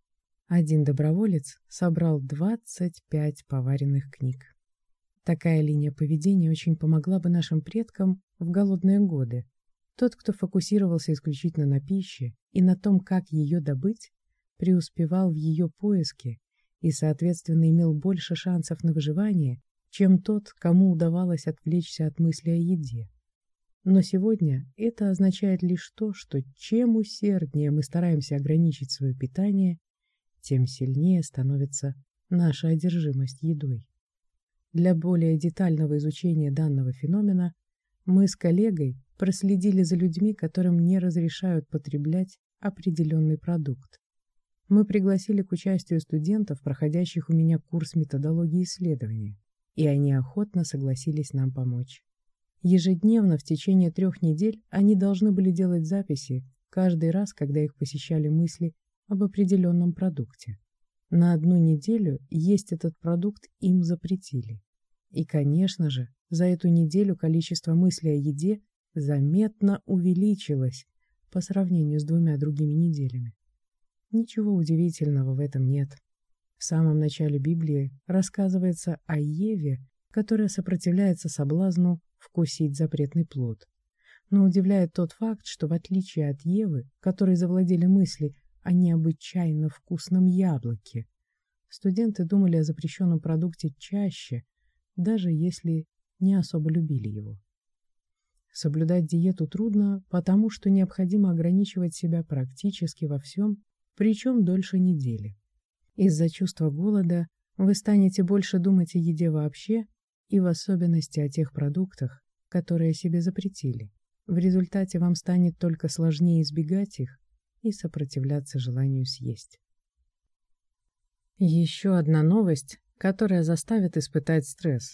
Один доброволец собрал 25 поваренных книг. Такая линия поведения очень помогла бы нашим предкам в голодные годы. Тот, кто фокусировался исключительно на пище и на том, как ее добыть, преуспевал в ее поиске и, соответственно, имел больше шансов на выживание, чем тот, кому удавалось отвлечься от мысли о еде. Но сегодня это означает лишь то, что чем усерднее мы стараемся ограничить свое питание, тем сильнее становится наша одержимость едой. Для более детального изучения данного феномена мы с коллегой проследили за людьми, которым не разрешают потреблять определенный продукт. Мы пригласили к участию студентов, проходящих у меня курс методологии исследования, и они охотно согласились нам помочь. Ежедневно в течение 3 недель они должны были делать записи каждый раз, когда их посещали мысли об определенном продукте. На 1 неделю есть этот продукт им запретили. И, конечно же, за эту неделю количество мыслей о еде заметно увеличилось по сравнению с 2 другими неделями. Ничего удивительного в этом нет. В самом начале Библии рассказывается о Еве, которая сопротивляется соблазну вкусить запретный плод. Но удивляет тот факт, что в отличие от Евы, которой завладели мысли о необычайно вкусном яблоке, студенты думали о запрещенном продукте чаще, даже если не особо любили его. Соблюдать диету трудно, потому что необходимо ограничивать себя практически во всем, причем дольше недели. Из-за чувства голода вы станете больше думать о еде вообще и в особенности о тех продуктах, которые себе запретили. В результате вам станет только сложнее избегать их и сопротивляться желанию съесть. Еще одна новость, которая заставит испытать стресс.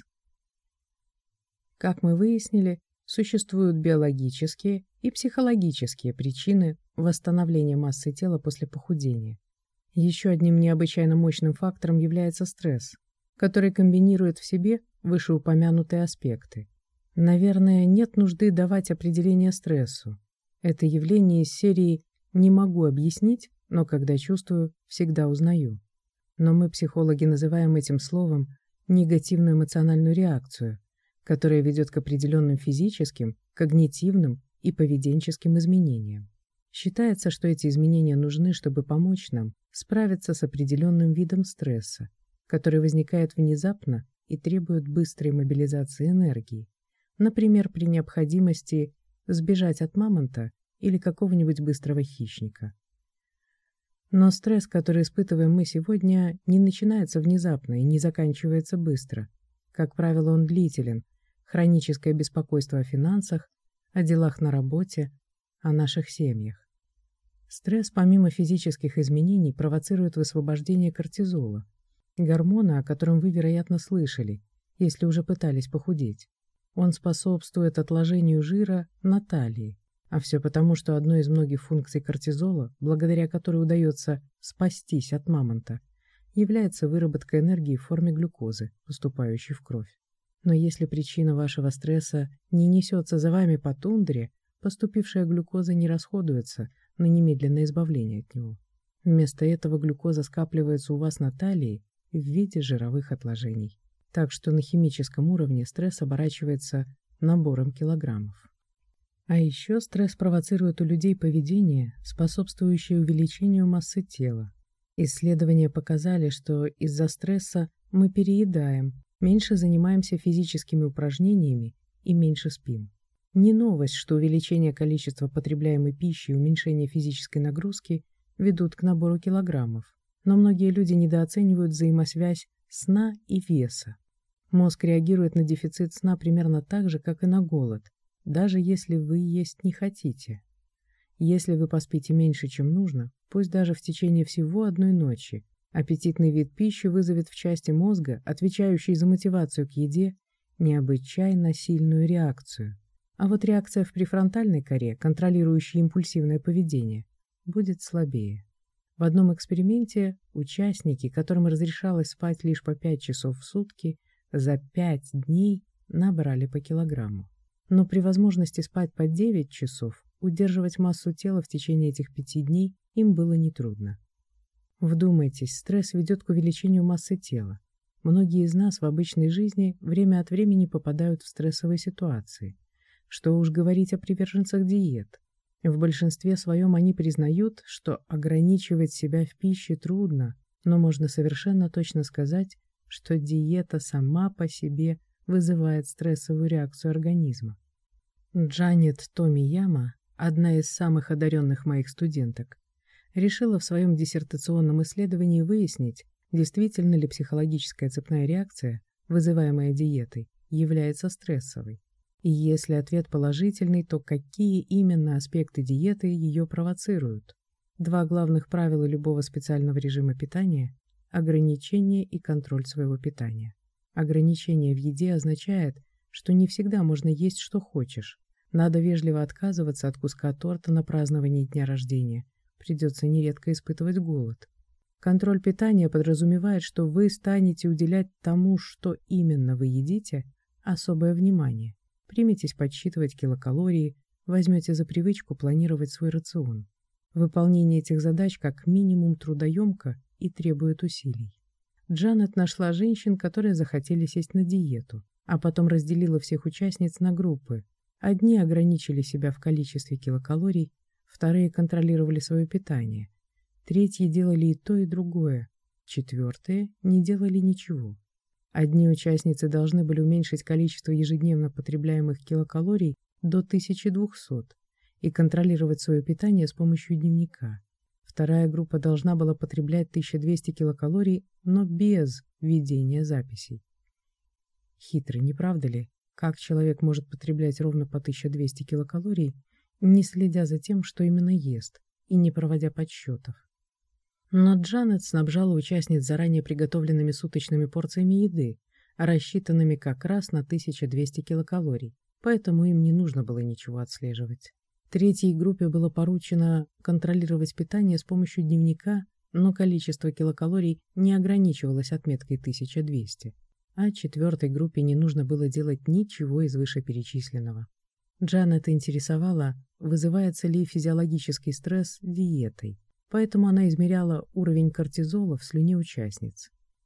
Как мы выяснили, существуют биологические и психологические причины восстановления массы тела после похудения. Еще одним необычайно мощным фактором является стресс, который комбинирует в себе вышеупомянутые аспекты. Наверное, нет нужды давать определение стрессу. Это явление из серии «не могу объяснить, но когда чувствую, всегда узнаю». Но мы, психологи, называем этим словом негативную эмоциональную реакцию, которая ведет к определенным физическим, когнитивным и поведенческим изменениям. Считается, что эти изменения нужны, чтобы помочь нам справиться с определенным видом стресса, который возникает внезапно и требует быстрой мобилизации энергии, например, при необходимости сбежать от мамонта или какого-нибудь быстрого хищника. Но стресс, который испытываем мы сегодня, не начинается внезапно и не заканчивается быстро. Как правило, он длителен. Хроническое беспокойство о финансах, о делах на работе, о наших семьях. Стресс, помимо физических изменений, провоцирует высвобождение кортизола, гормона, о котором вы, вероятно, слышали, если уже пытались похудеть. Он способствует отложению жира на талии. А все потому, что одной из многих функций кортизола, благодаря которой удается спастись от мамонта, является выработка энергии в форме глюкозы, поступающей в кровь. Но если причина вашего стресса не несется за вами по тундре, поступившая глюкоза не расходуется на немедленное избавление от него. Вместо этого глюкоза скапливается у вас на талии в виде жировых отложений. Так что на химическом уровне стресс оборачивается набором килограммов. А еще стресс провоцирует у людей поведение, способствующее увеличению массы тела. Исследования показали, что из-за стресса мы переедаем, меньше занимаемся физическими упражнениями и меньше спим. Не новость, что увеличение количества потребляемой пищи и уменьшение физической нагрузки ведут к набору килограммов. Но многие люди недооценивают взаимосвязь сна и веса. Мозг реагирует на дефицит сна примерно так же, как и на голод, даже если вы есть не хотите. Если вы поспите меньше, чем нужно, пусть даже в течение всего одной ночи, аппетитный вид пищи вызовет в части мозга, отвечающей за мотивацию к еде, необычайно сильную реакцию. А вот реакция в префронтальной коре, контролирующей импульсивное поведение, будет слабее. В одном эксперименте участники, которым разрешалось спать лишь по 5 часов в сутки, за 5 дней набрали по килограмму. Но при возможности спать по 9 часов удерживать массу тела в течение этих 5 дней им было нетрудно. Вдумайтесь, стресс ведет к увеличению массы тела. Многие из нас в обычной жизни время от времени попадают в стрессовые ситуации. Что уж говорить о приверженцах диет. В большинстве своем они признают, что ограничивать себя в пище трудно, но можно совершенно точно сказать, что диета сама по себе вызывает стрессовую реакцию организма. Джанет Томияма, одна из самых одаренных моих студенток, решила в своем диссертационном исследовании выяснить, действительно ли психологическая цепная реакция, вызываемая диетой, является стрессовой. И если ответ положительный, то какие именно аспекты диеты ее провоцируют? Два главных правила любого специального режима питания – ограничение и контроль своего питания. Ограничение в еде означает, что не всегда можно есть, что хочешь. Надо вежливо отказываться от куска торта на праздновании дня рождения. Придется нередко испытывать голод. Контроль питания подразумевает, что вы станете уделять тому, что именно вы едите, особое внимание. Приметесь подсчитывать килокалории, возьмете за привычку планировать свой рацион. Выполнение этих задач как минимум трудоемко и требует усилий. Джанет нашла женщин, которые захотели сесть на диету, а потом разделила всех участниц на группы. Одни ограничили себя в количестве килокалорий, вторые контролировали свое питание, третьи делали и то, и другое, четвертые не делали ничего. Одни участницы должны были уменьшить количество ежедневно потребляемых килокалорий до 1200 и контролировать свое питание с помощью дневника. Вторая группа должна была потреблять 1200 килокалорий, но без ведения записей. Хитро, не правда ли? Как человек может потреблять ровно по 1200 килокалорий, не следя за тем, что именно ест, и не проводя подсчетов? Но Джанет снабжала участниц заранее приготовленными суточными порциями еды, рассчитанными как раз на 1200 килокалорий, поэтому им не нужно было ничего отслеживать. Третьей группе было поручено контролировать питание с помощью дневника, но количество килокалорий не ограничивалось отметкой 1200, а четвертой группе не нужно было делать ничего из вышеперечисленного. Джанет интересовала, вызывается ли физиологический стресс диетой. Поэтому она измеряла уровень кортизола в слюне участниц.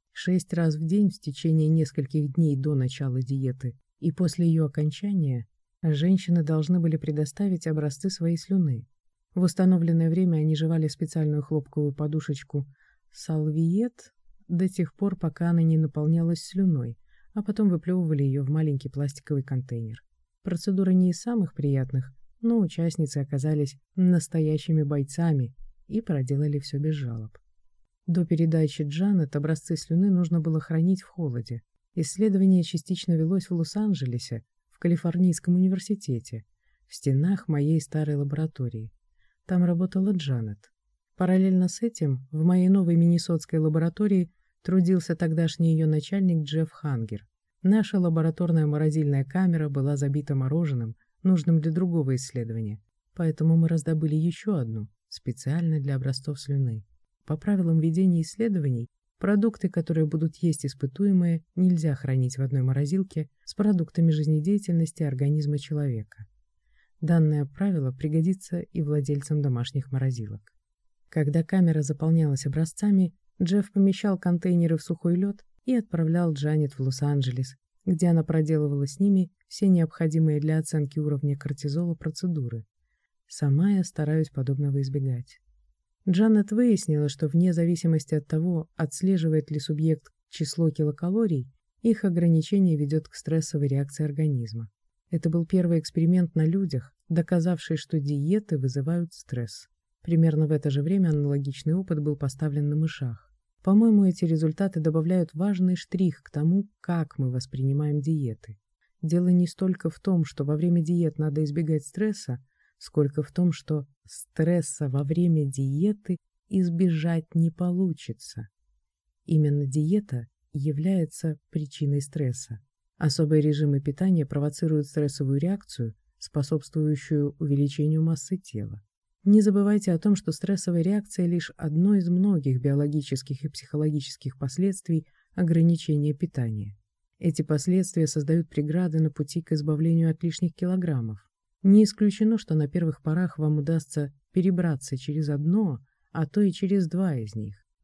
6 раз в день в течение нескольких дней до начала диеты и после ее окончания женщины должны были предоставить образцы своей слюны. В установленное время они жевали специальную хлопковую подушечку «Салвиет» до тех пор, пока она не наполнялась слюной, а потом выплевывали ее в маленький пластиковый контейнер. Процедура не из самых приятных, но участницы оказались настоящими бойцами и проделали все без жалоб. До передачи Джанет образцы слюны нужно было хранить в холоде. Исследование частично велось в Лос-Анджелесе, в Калифорнийском университете, в стенах моей старой лаборатории. Там работала Джанет. Параллельно с этим в моей новой миннесотской лаборатории трудился тогдашний ее начальник Джефф Хангер. Наша лабораторная морозильная камера была забита мороженым, нужным для другого исследования, поэтому мы раздобыли еще одну, специально для образцов слюны. По правилам ведения исследований, продукты, которые будут есть испытуемые, нельзя хранить в одной морозилке с продуктами жизнедеятельности организма человека. Данное правило пригодится и владельцам домашних морозилок. Когда камера заполнялась образцами, Джефф помещал контейнеры в сухой лед и отправлял Джанет в Лос-Анджелес, где она проделывала с ними все необходимые для оценки уровня кортизола процедуры. Сама я стараюсь подобного избегать. Джанет выяснила, что вне зависимости от того, отслеживает ли субъект число килокалорий, их ограничение ведет к стрессовой реакции организма. Это был первый эксперимент на людях, доказавший, что диеты вызывают стресс. Примерно в это же время аналогичный опыт был поставлен на мышах. По-моему, эти результаты добавляют важный штрих к тому, как мы воспринимаем диеты. Дело не столько в том, что во время диет надо избегать стресса, сколько в том, что стресса во время диеты избежать не получится. Именно диета является причиной стресса. Особые режимы питания провоцируют стрессовую реакцию, способствующую увеличению массы тела. Не забывайте о том, что стрессовая реакция лишь одно из многих биологических и психологических последствий ограничения питания. Эти последствия создают преграды на пути к избавлению от лишних килограммов. Не исключено, что на первых порах вам удастся перебраться через одно, а то и через два из них.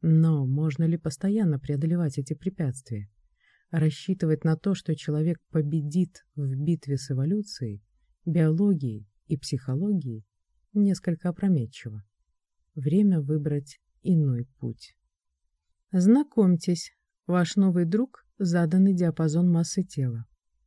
Но можно ли постоянно преодолевать эти препятствия? Рассчитывать на то, что человек победит в битве с эволюцией, биологией и психологией, несколько опрометчиво. Время выбрать иной путь. Знакомьтесь, ваш новый друг – заданный диапазон массы тела.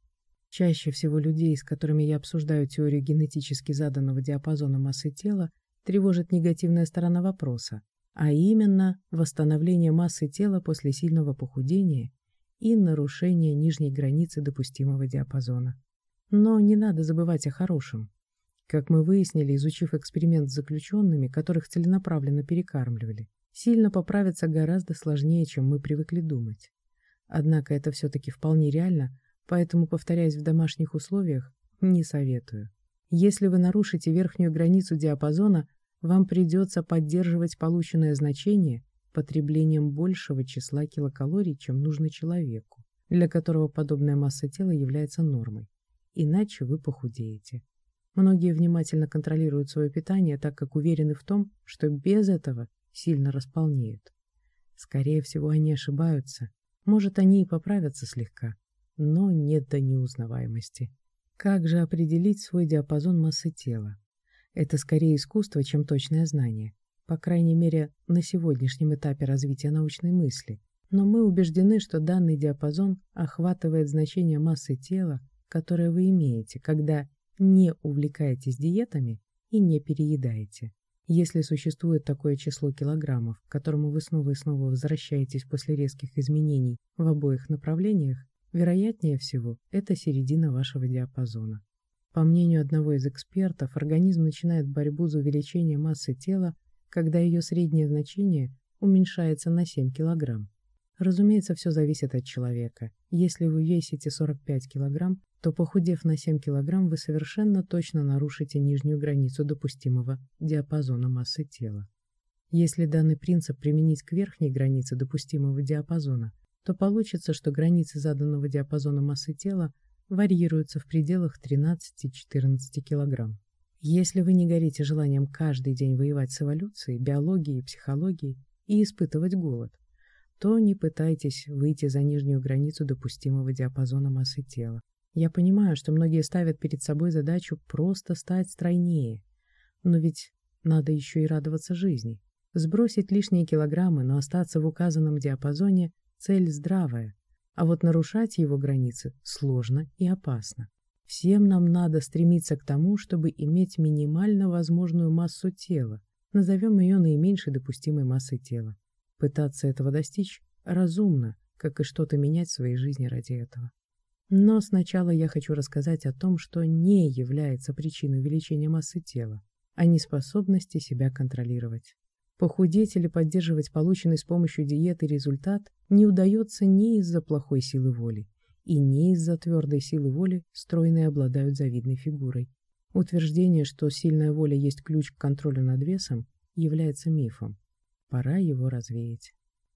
Чаще всего людей, с которыми я обсуждаю теорию генетически заданного диапазона массы тела, тревожит негативная сторона вопроса, а именно восстановление массы тела после сильного похудения и нарушение нижней границы допустимого диапазона. Но не надо забывать о хорошем. Как мы выяснили, изучив эксперимент с заключенными, которых целенаправленно перекармливали, сильно поправиться гораздо сложнее, чем мы привыкли думать. Однако это все-таки вполне реально, поэтому, повторяясь в домашних условиях, не советую. Если вы нарушите верхнюю границу диапазона, вам придется поддерживать полученное значение потреблением большего числа килокалорий, чем нужно человеку, для которого подобная масса тела является нормой. Иначе вы похудеете. Многие внимательно контролируют свое питание, так как уверены в том, что без этого сильно располнеют. Скорее всего, они ошибаются. Может, они и поправятся слегка, но не до неузнаваемости. Как же определить свой диапазон массы тела? Это скорее искусство, чем точное знание. По крайней мере, на сегодняшнем этапе развития научной мысли. Но мы убеждены, что данный диапазон охватывает значение массы тела, которое вы имеете, когда не увлекаетесь диетами и не переедаете. Если существует такое число килограммов, к которому вы снова и снова возвращаетесь после резких изменений в обоих направлениях, вероятнее всего, это середина вашего диапазона. По мнению одного из экспертов, организм начинает борьбу за увеличение массы тела, когда ее среднее значение уменьшается на 7 килограмм. Разумеется, все зависит от человека. Если вы весите 45 килограмм, то, похудев на 7 килограмм, вы совершенно точно нарушите нижнюю границу допустимого диапазона массы тела. Если данный принцип применить к верхней границе допустимого диапазона, то получится, что границы заданного диапазона массы тела варьируются в пределах 13-14 килограмм. Если вы не горите желанием каждый день воевать с эволюцией, биологией, психологией и испытывать голод, то не пытайтесь выйти за нижнюю границу допустимого диапазона массы тела. Я понимаю, что многие ставят перед собой задачу просто стать стройнее, но ведь надо еще и радоваться жизни. Сбросить лишние килограммы, но остаться в указанном диапазоне – цель здравая, а вот нарушать его границы сложно и опасно. Всем нам надо стремиться к тому, чтобы иметь минимально возможную массу тела, назовем ее наименьшей допустимой массой тела. Пытаться этого достичь разумно, как и что-то менять в своей жизни ради этого. Но сначала я хочу рассказать о том, что не является причиной увеличения массы тела, а неспособности себя контролировать. Похудеть или поддерживать полученный с помощью диеты результат не удается ни из-за плохой силы воли, и не из-за твердой силы воли стройные обладают завидной фигурой. Утверждение, что сильная воля есть ключ к контролю над весом, является мифом. Пора его развеять.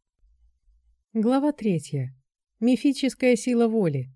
Глава 3. Мифическая сила воли.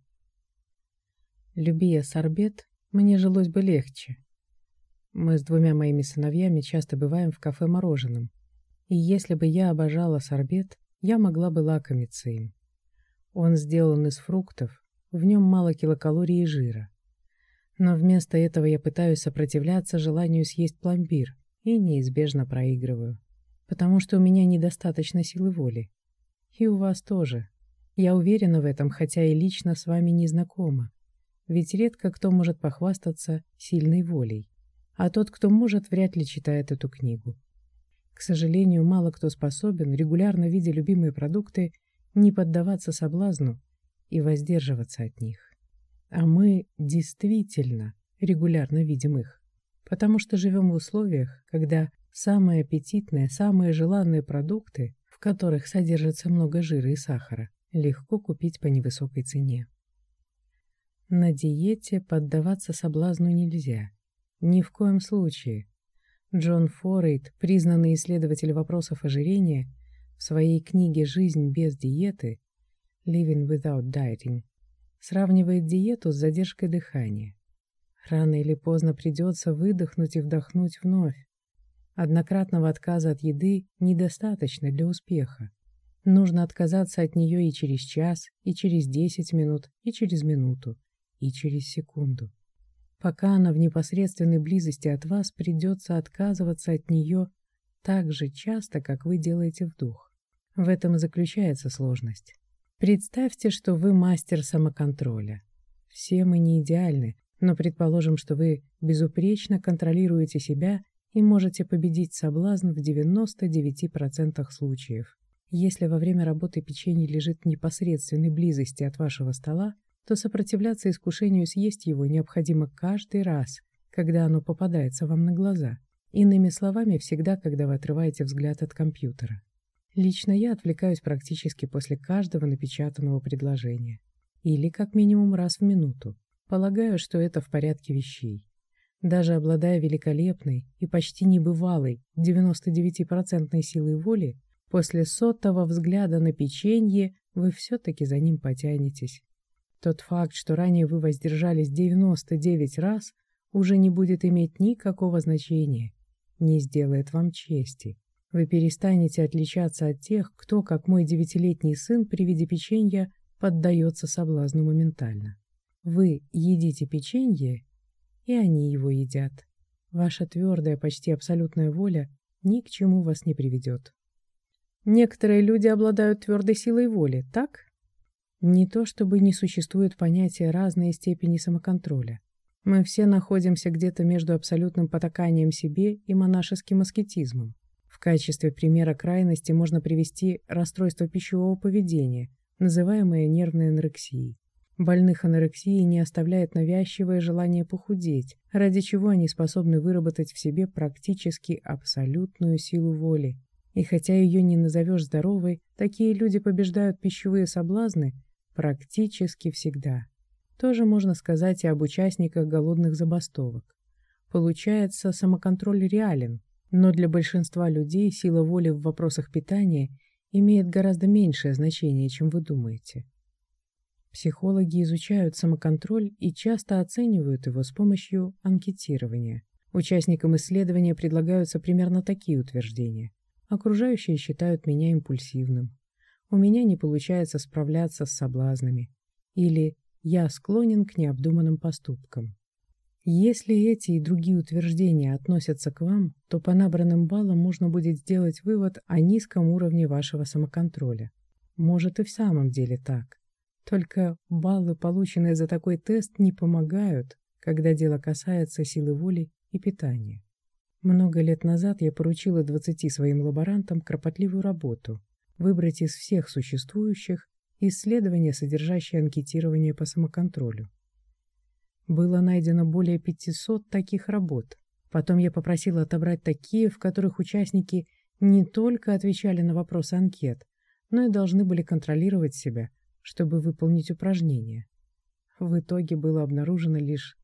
Люби я сорбет, мне жилось бы легче. Мы с двумя моими сыновьями часто бываем в кафе мороженым, и если бы я обожала сорбет, я могла бы лакомиться им. Он сделан из фруктов, в нем мало килокалорий и жира. Но вместо этого я пытаюсь сопротивляться желанию съесть пломбир и неизбежно проигрываю, потому что у меня недостаточно силы воли. И у вас тоже. Я уверена в этом, хотя и лично с вами не знакома. Ведь редко кто может похвастаться сильной волей. А тот, кто может, вряд ли читает эту книгу. К сожалению, мало кто способен, регулярно видя любимые продукты, не поддаваться соблазну и воздерживаться от них. А мы действительно регулярно видим их, потому что живем в условиях, когда самые аппетитные, самые желанные продукты, в которых содержится много жира и сахара, легко купить по невысокой цене. На диете поддаваться соблазну нельзя. Ни в коем случае. Джон Форейд, признанный исследователь вопросов ожирения, в своей книге «Жизнь без диеты» (Living Without Dieting) сравнивает диету с задержкой дыхания. Рано или поздно придется выдохнуть и вдохнуть вновь. Однократного отказа от еды недостаточно для успеха. Нужно отказаться от нее и через час, и через 10 минут, и через минуту, и через секунду. Пока она в непосредственной близости от вас, придется отказываться от нее так же часто, как вы делаете вдох. В этом и заключается сложность. Представьте, что вы мастер самоконтроля. Все мы не идеальны, но предположим, что вы безупречно контролируете себя и можете победить соблазн в 99% случаев. Если во время работы печенье лежит в непосредственной близости от вашего стола, то сопротивляться искушению съесть его необходимо каждый раз, когда оно попадается вам на глаза. Иными словами, всегда, когда вы отрываете взгляд от компьютера. Лично я отвлекаюсь практически после каждого напечатанного предложения. Или как минимум раз в минуту. Полагаю, что это в порядке вещей. Даже обладая великолепной и почти небывалой 99% силой воли, после 100-го взгляда на печенье вы все-таки за ним потянетесь. Тот факт, что ранее вы воздержались 99 раз, уже не будет иметь никакого значения, не сделает вам чести. Вы перестанете отличаться от тех, кто, как мой 9-летний сын, при виде печенья поддается соблазну моментально. Вы едите печенье, и они его едят. Ваша твердая, почти абсолютная воля ни к чему вас не приведет. Некоторые люди обладают твердой силой воли, так? Не то чтобы не существует понятия разной степени самоконтроля. Мы все находимся где-то между абсолютным потаканием себе и монашеским аскетизмом. В качестве примера крайности можно привести расстройство пищевого поведения, называемое нервной анорексией. Больных анорексией не оставляет навязчивое желание похудеть, ради чего они способны выработать в себе практически абсолютную силу воли. И хотя ее не назовешь здоровой, такие люди побеждают пищевые соблазны практически всегда. Тоже можно сказать и об участниках голодных забастовок. Получается, самоконтроль реален, но для большинства людей сила воли в вопросах питания имеет гораздо меньшее значение, чем вы думаете. Психологи изучают самоконтроль и часто оценивают его с помощью анкетирования. Участникам исследования предлагаются примерно такие утверждения. Окружающие считают меня импульсивным. У меня не получается справляться с соблазнами. Или я склонен к необдуманным поступкам. Если эти и другие утверждения относятся к вам, то по набранным баллам можно будет сделать вывод о низком уровне вашего самоконтроля. Может и в самом деле так. Только баллы, полученные за такой тест, не помогают, когда дело касается силы воли и питания. Много лет назад я поручила 20 своим лаборантам кропотливую работу – выбрать из всех существующих исследования, содержащие анкетирование по самоконтролю. Было найдено более 500 таких работ. Потом я попросила отобрать такие, в которых участники не только отвечали на вопросы анкет, но и должны были контролировать себя, чтобы выполнить упражнения. В итоге было обнаружено лишь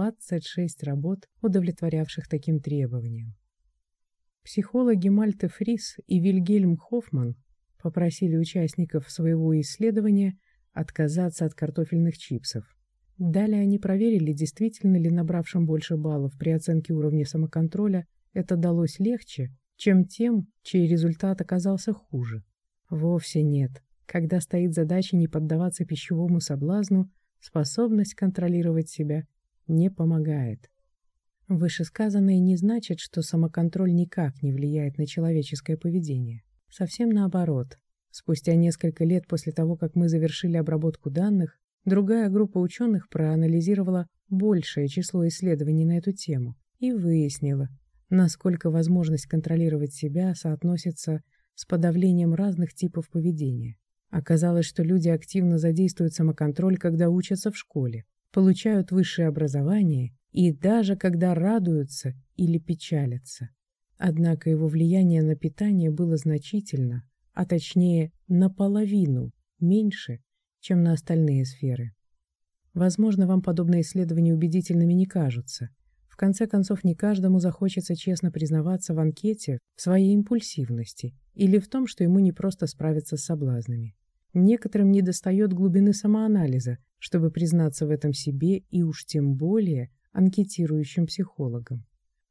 26 работ, удовлетворявших таким требованиям. Психологи Мальте Фрис и Вильгельм Хоффман попросили участников своего исследования отказаться от картофельных чипсов. Далее они проверили, действительно ли набравшим больше баллов при оценке уровня самоконтроля это далось легче, чем тем, чей результат оказался хуже. Вовсе нет. Когда стоит задача не поддаваться пищевому соблазну, способность контролировать себя не помогает. Вышесказанное не значит, что самоконтроль никак не влияет на человеческое поведение. Совсем наоборот. Спустя несколько лет после того, как мы завершили обработку данных, другая группа ученых проанализировала большее число исследований на эту тему и выяснила, насколько возможность контролировать себя соотносится с подавлением разных типов поведения. Оказалось, что люди активно задействуют самоконтроль, когда учатся в школе, получают высшее образование и даже когда радуются или печалятся. Однако его влияние на питание было значительно, а точнее наполовину меньше, чем на остальные сферы. Возможно, вам подобные исследования убедительными не кажутся. В конце концов, не каждому захочется честно признаваться в анкете в своей импульсивности или в том, что ему не просто справиться с соблазнами. Некоторым недостает глубины самоанализа, чтобы признаться в этом себе и уж тем более анкетирующим психологам.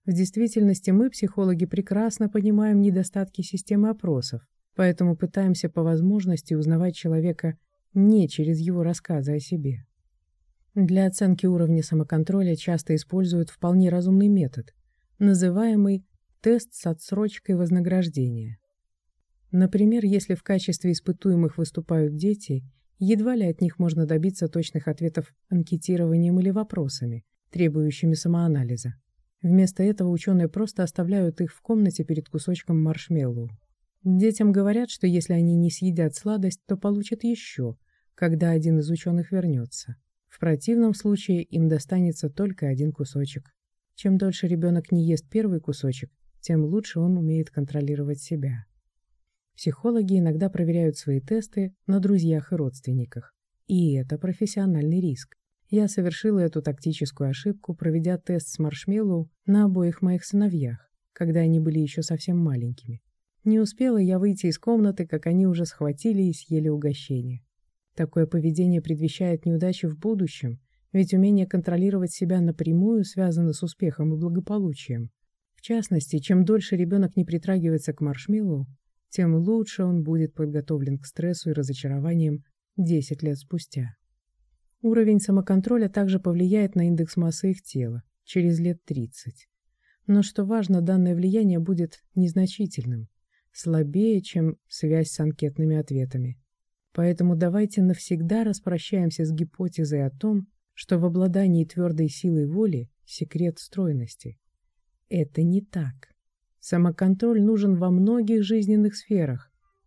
В действительности мы, психологи, прекрасно понимаем недостатки системы опросов, поэтому пытаемся по возможности узнавать человека не через его рассказы о себе. Для оценки уровня самоконтроля часто используют вполне разумный метод, называемый тест с отсрочкой вознаграждения. Например, если в качестве испытуемых выступают дети, едва ли от них можно добиться точных ответов анкетированием или вопросами, требующими самоанализа. Вместо этого ученые просто оставляют их в комнате перед кусочком маршмеллоу. Детям говорят, что если они не съедят сладость, то получат еще, когда один из ученых вернется. В противном случае им достанется только один кусочек. Чем дольше ребенок не ест первый кусочек, тем лучше он умеет контролировать себя. Психологи иногда проверяют свои тесты на друзьях и родственниках. И это профессиональный риск. Я совершила эту тактическую ошибку, проведя тест с маршмеллоу на обоих моих сыновьях, когда они были еще совсем маленькими. Не успела я выйти из комнаты, как они уже схватили и съели угощение. Такое поведение предвещает неудачи в будущем, ведь умение контролировать себя напрямую связано с успехом и благополучием. В частности, чем дольше ребенок не притрагивается к маршмеллоу, тем лучше он будет подготовлен к стрессу и разочарованиям 10 лет спустя. Уровень самоконтроля также повлияет на индекс массы их тела через лет 30. Но что важно, данное влияние будет незначительным, слабее, чем связь с анкетными ответами. Поэтому давайте навсегда распрощаемся с гипотезой о том, что в обладании твердой силой воли секрет стройности. Это не так. Самоконтроль нужен во многих жизненных сферах.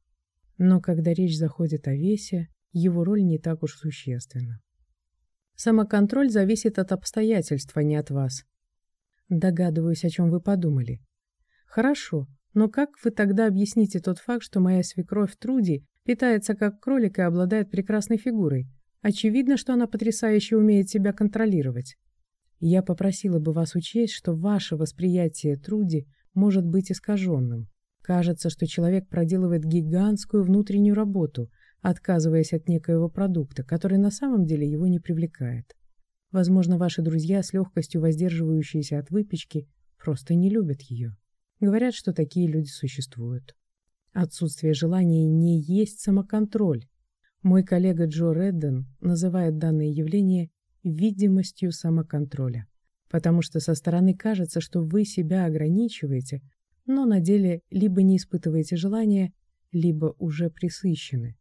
Но когда речь заходит о весе, его роль не так уж существенна. Самоконтроль зависит от обстоятельств, а не от вас. Догадываюсь, о чем вы подумали. Хорошо, но как вы тогда объясните тот факт, что моя свекровь Труди питается как кролик и обладает прекрасной фигурой? Очевидно, что она потрясающе умеет себя контролировать. Я попросила бы вас учесть, что ваше восприятие Труди может быть искаженным. Кажется, что человек проделывает гигантскую внутреннюю работу, отказываясь от некоего продукта, который на самом деле его не привлекает. Возможно, ваши друзья, с легкостью воздерживающиеся от выпечки, просто не любят ее. Говорят, что такие люди существуют. Отсутствие желания не есть самоконтроль. Мой коллега Джо Редден называет данное явление видимостью самоконтроля, потому что со стороны кажется, что вы себя ограничиваете, но на деле либо не испытываете желания, либо уже пресыщены.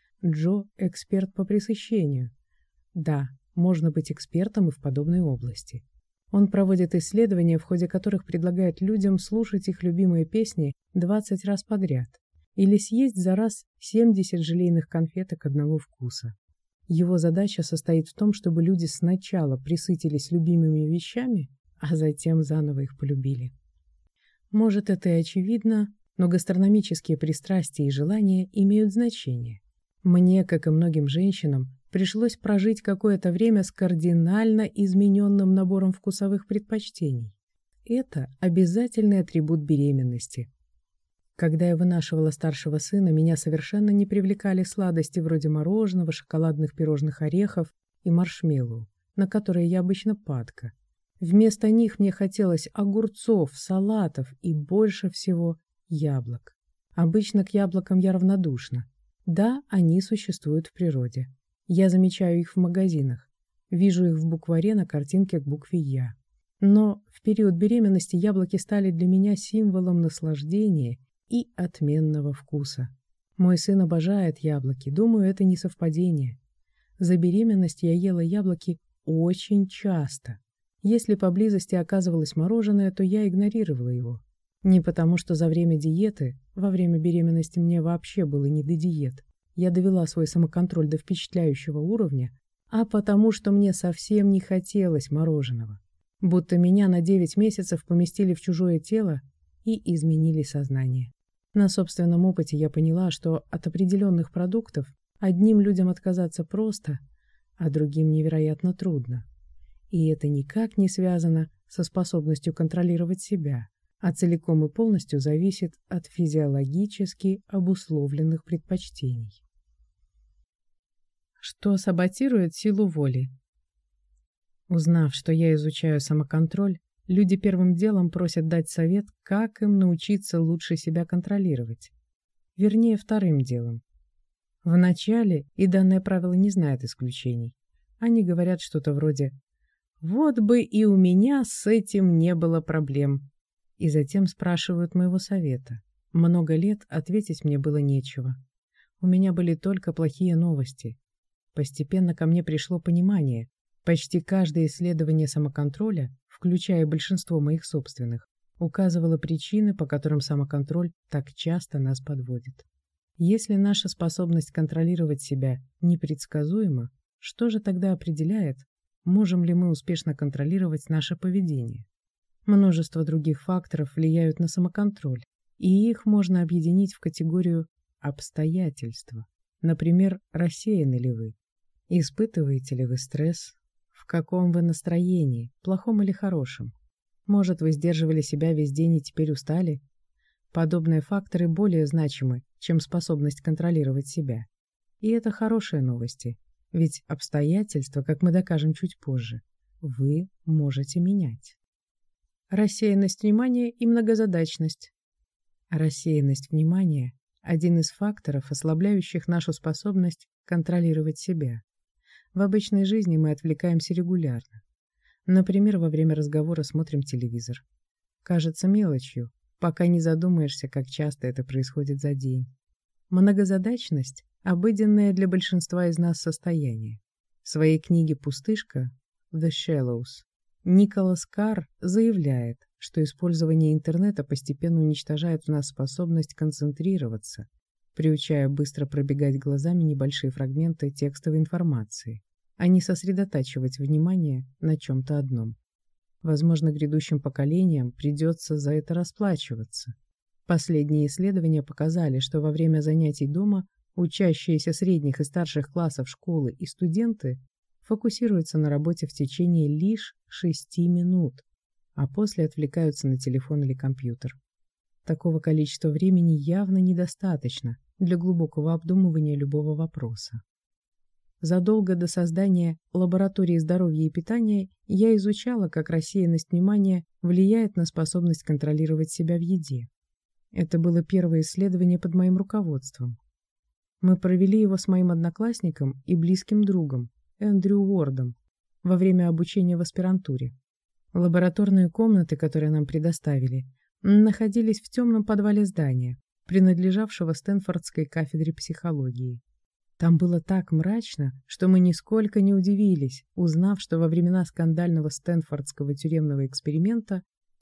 Джо – эксперт по пресыщению. Да, можно быть экспертом и в подобной области. Он проводит исследования, в ходе которых предлагает людям слушать их любимые песни 20 раз подряд или съесть за раз 70 желейных конфеток одного вкуса. Его задача состоит в том, чтобы люди сначала пресытились любимыми вещами, а затем заново их полюбили. Может, это и очевидно, но гастрономические пристрастия и желания имеют значение. Мне, как и многим женщинам, пришлось прожить какое-то время с кардинально измененным набором вкусовых предпочтений. Это обязательный атрибут беременности. Когда я вынашивала старшего сына, меня совершенно не привлекали сладости вроде мороженого, шоколадных пирожных орехов и маршмеллоу, на которые я обычно падка. Вместо них мне хотелось огурцов, салатов и больше всего яблок. Обычно к яблокам я равнодушна. Да, они существуют в природе. Я замечаю их в магазинах. Вижу их в букваре на картинке к букве «Я». Но в период беременности яблоки стали для меня символом наслаждения и отменного вкуса. Мой сын обожает яблоки. Думаю, это не совпадение. За беременность я ела яблоки очень часто. Если поблизости оказывалось мороженое, то я игнорировала его. Не потому, что за время диеты, во время беременности мне вообще было не до диет. Я довела свой самоконтроль до впечатляющего уровня, а потому, что мне совсем не хотелось мороженого. Будто меня на 9 месяцев поместили в чужое тело и изменили сознание. На собственном опыте я поняла, что от определенных продуктов одним людям отказаться просто, а другим невероятно трудно. И это никак не связано со способностью контролировать себя, а целиком и полностью зависит от физиологически обусловленных предпочтений. Что саботирует силу воли? Узнав, что я изучаю самоконтроль, люди первым делом просят дать совет, как им научиться лучше себя контролировать. Вернее, вторым делом. Вначале, и данное правило не знает исключений, они говорят что-то вроде «Вот бы и у меня с этим не было проблем», и затем спрашивают моего совета. Много лет ответить мне было нечего. У меня были только плохие новости. Постепенно ко мне пришло понимание. Почти каждое исследование самоконтроля, включая большинство моих собственных, указывало причины, по которым самоконтроль так часто нас подводит. Если наша способность контролировать себя непредсказуема, что же тогда определяет, можем ли мы успешно контролировать наше поведение? Множество других факторов влияют на самоконтроль, и их можно объединить в категорию обстоятельства. Например, рассеяны ли вы? Испытываете ли вы стресс? В каком вы настроении, плохом или хорошем? Может, вы сдерживали себя весь день и теперь устали? Подобные факторы более значимы, чем способность контролировать себя. И это хорошие новости, ведь обстоятельства, как мы докажем чуть позже, вы можете менять. Рассеянность внимания и многозадачность. Рассеянность внимания – один из факторов, ослабляющих нашу способность контролировать себя. В обычной жизни мы отвлекаемся регулярно. Например, во время разговора смотрим телевизор. Кажется мелочью, пока не задумаешься, как часто это происходит за день. Многозадачность – обыденное для большинства из нас состояние. В своей книге «Пустышка» «The Shallows» Николас Карр заявляет, что использование интернета постепенно уничтожает в нас способность концентрироваться, приучая быстро пробегать глазами небольшие фрагменты текстовой информации, а не сосредотачивать внимание на чем-то одном. Возможно, грядущим поколениям придется за это расплачиваться. Последние исследования показали, что во время занятий дома учащиеся средних и старших классов школы и студенты фокусируются на работе в течение лишь 6 минут, а после отвлекаются на телефон или компьютер. Такого количества времени явно недостаточно для глубокого обдумывания любого вопроса. Задолго до создания лаборатории здоровья и питания я изучала, как рассеянность внимания влияет на способность контролировать себя в еде. Это было первое исследование под моим руководством. Мы провели его с моим одноклассником и близким другом, Эндрю Уордом, во время обучения в аспирантуре. Лабораторные комнаты, которые нам предоставили, находились в темном подвале здания, принадлежавшего Стэнфордской кафедре психологии. Там было так мрачно, что мы нисколько не удивились, узнав, что во времена скандального Стэнфордского тюремного эксперимента в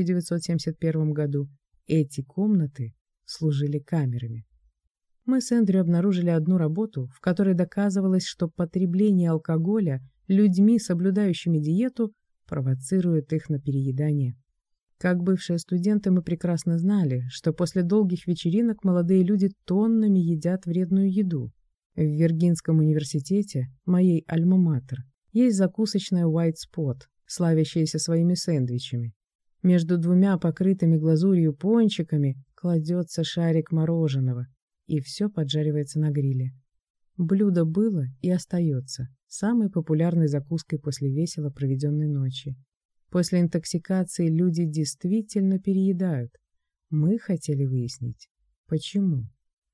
1971 году эти комнаты служили камерами. Мы с Эндрю обнаружили одну работу, в которой доказывалось, что потребление алкоголя людьми, соблюдающими диету, провоцирует их на переедание. Как бывшие студенты мы прекрасно знали, что после долгих вечеринок молодые люди тоннами едят вредную еду. В Виргинском университете, моей альма-матер, есть закусочная White Spot, славящаяся своими сэндвичами. Между двумя покрытыми глазурью пончиками кладется шарик мороженого, и все поджаривается на гриле. Блюдо было и остается самой популярной закуской после весело проведенной ночи. После интоксикации люди действительно переедают. Мы хотели выяснить, почему.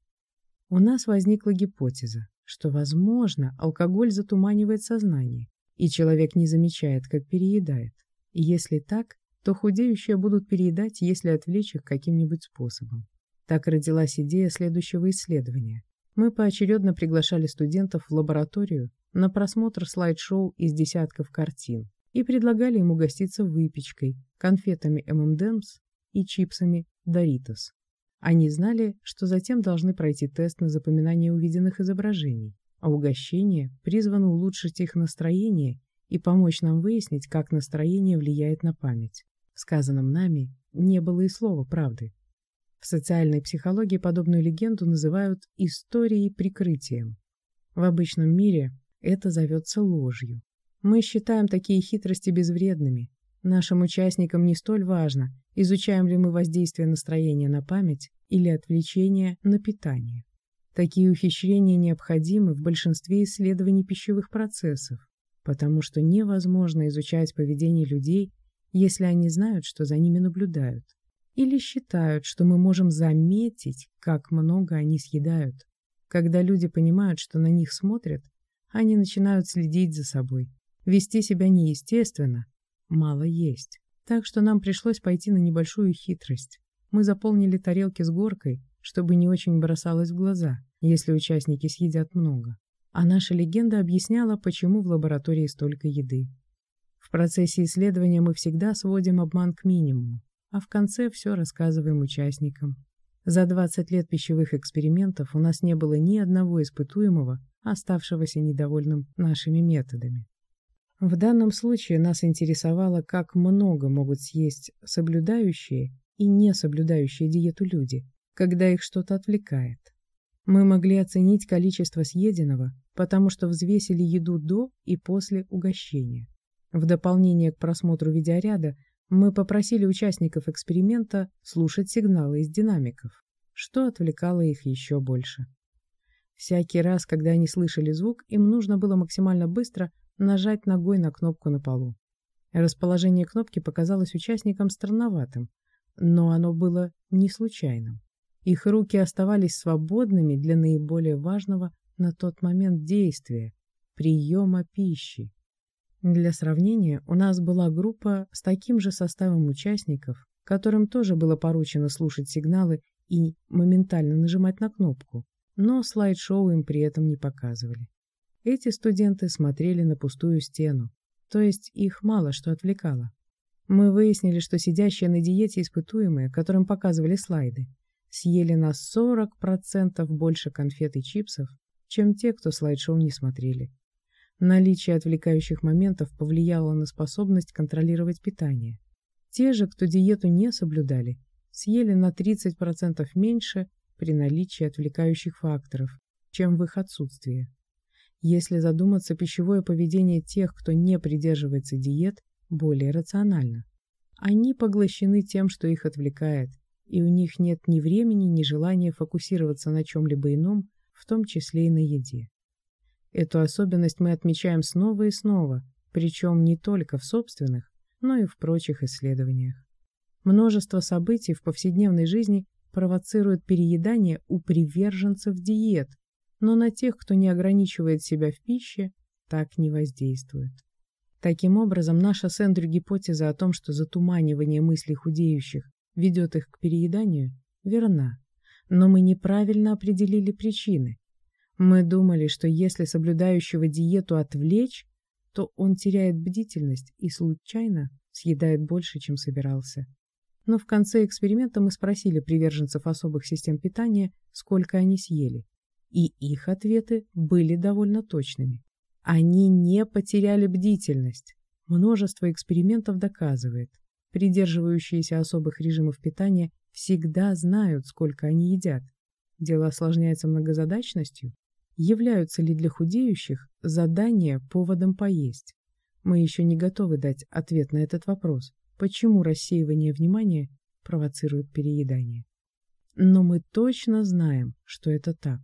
У нас возникла гипотеза, что, возможно, алкоголь затуманивает сознание, и человек не замечает, как переедает. И если так, то худеющие будут переедать, если отвлечь их каким-нибудь способом. Так родилась идея следующего исследования. Мы поочередно приглашали студентов в лабораторию на просмотр слайд-шоу из десятков картин и предлагали им угоститься выпечкой, конфетами M&M's и чипсами Doritos. Они знали, что затем должны пройти тест на запоминание увиденных изображений, а угощение призвано улучшить их настроение и помочь нам выяснить, как настроение влияет на память. В сказанном нами не было и слова правды. В социальной психологии подобную легенду называют историей прикрытием. В обычном мире это зовется ложью. Мы считаем такие хитрости безвредными. Нашим участникам не столь важно, изучаем ли мы воздействие настроения на память или отвлечение на питание. Такие ухищрения необходимы в большинстве исследований пищевых процессов, потому что невозможно изучать поведение людей, если они знают, что за ними наблюдают, или считают, что мы можем заметить, как много они съедают. Когда люди понимают, что на них смотрят, они начинают следить за собой, вести себя неестественно, мало есть. Так что нам пришлось пойти на небольшую хитрость. Мы заполнили тарелки с горкой, чтобы не очень бросалось в глаза, если участники съедят много. А наша легенда объясняла, почему в лаборатории столько еды. В процессе исследования мы всегда сводим обман к минимуму, а в конце все рассказываем участникам. За 20 лет пищевых экспериментов у нас не было ни одного испытуемого, оставшегося недовольным нашими методами. В данном случае нас интересовало, как много могут съесть соблюдающие и не соблюдающие диету люди, когда их что-то отвлекает. Мы могли оценить количество съеденного, потому что взвесили еду до и после угощения. В дополнение к просмотру видеоряда мы попросили участников эксперимента слушать сигналы из динамиков, что отвлекало их еще больше. Всякий раз, когда они слышали звук, им нужно было максимально быстро нажать ногой на кнопку на полу. Расположение кнопки показалось участникам странноватым, но оно было не случайным. Их руки оставались свободными для наиболее важного на тот момент действия – приема пищи. Для сравнения, у нас была группа с таким же составом участников, которым тоже было поручено слушать сигналы и моментально нажимать на кнопку, но слайд-шоу им при этом не показывали. Эти студенты смотрели на пустую стену, то есть их мало что отвлекало. Мы выяснили, что сидящие на диете испытуемые, которым показывали слайды, съели на 40% больше конфет и чипсов, чем те, кто слайд-шоу не смотрели. Наличие отвлекающих моментов повлияло на способность контролировать питание. Те же, кто диету не соблюдали, съели на 30% меньше при наличии отвлекающих факторов, чем в их отсутствии. Если задуматься, пищевое поведение тех, кто не придерживается диет, более рационально. Они поглощены тем, что их отвлекает, и у них нет ни времени, ни желания фокусироваться на чем-либо ином, в том числе и на еде. Эту особенность мы отмечаем снова и снова, причем не только в собственных, но и в прочих исследованиях. Множество событий в повседневной жизни провоцируют переедание у приверженцев диет, но на тех, кто не ограничивает себя в пище, так не воздействует. Таким образом, наша с Эндрю гипотеза о том, что затуманивание мыслей худеющих ведет их к перееданию, верна, но мы неправильно определили причины. Мы думали, что если соблюдающего диету отвлечь, то он теряет бдительность и случайно съедает больше, чем собирался. Но в конце эксперимента мы спросили приверженцев особых систем питания, сколько они съели, и их ответы были довольно точными. Они не потеряли бдительность. Множество экспериментов доказывает, придерживающиеся особых режимов питания всегда знают, сколько они едят. Дело осложняется многозадачностью. Являются ли для худеющих задания поводом поесть? Мы еще не готовы дать ответ на этот вопрос, почему рассеивание внимания провоцирует переедание. Но мы точно знаем, что это так.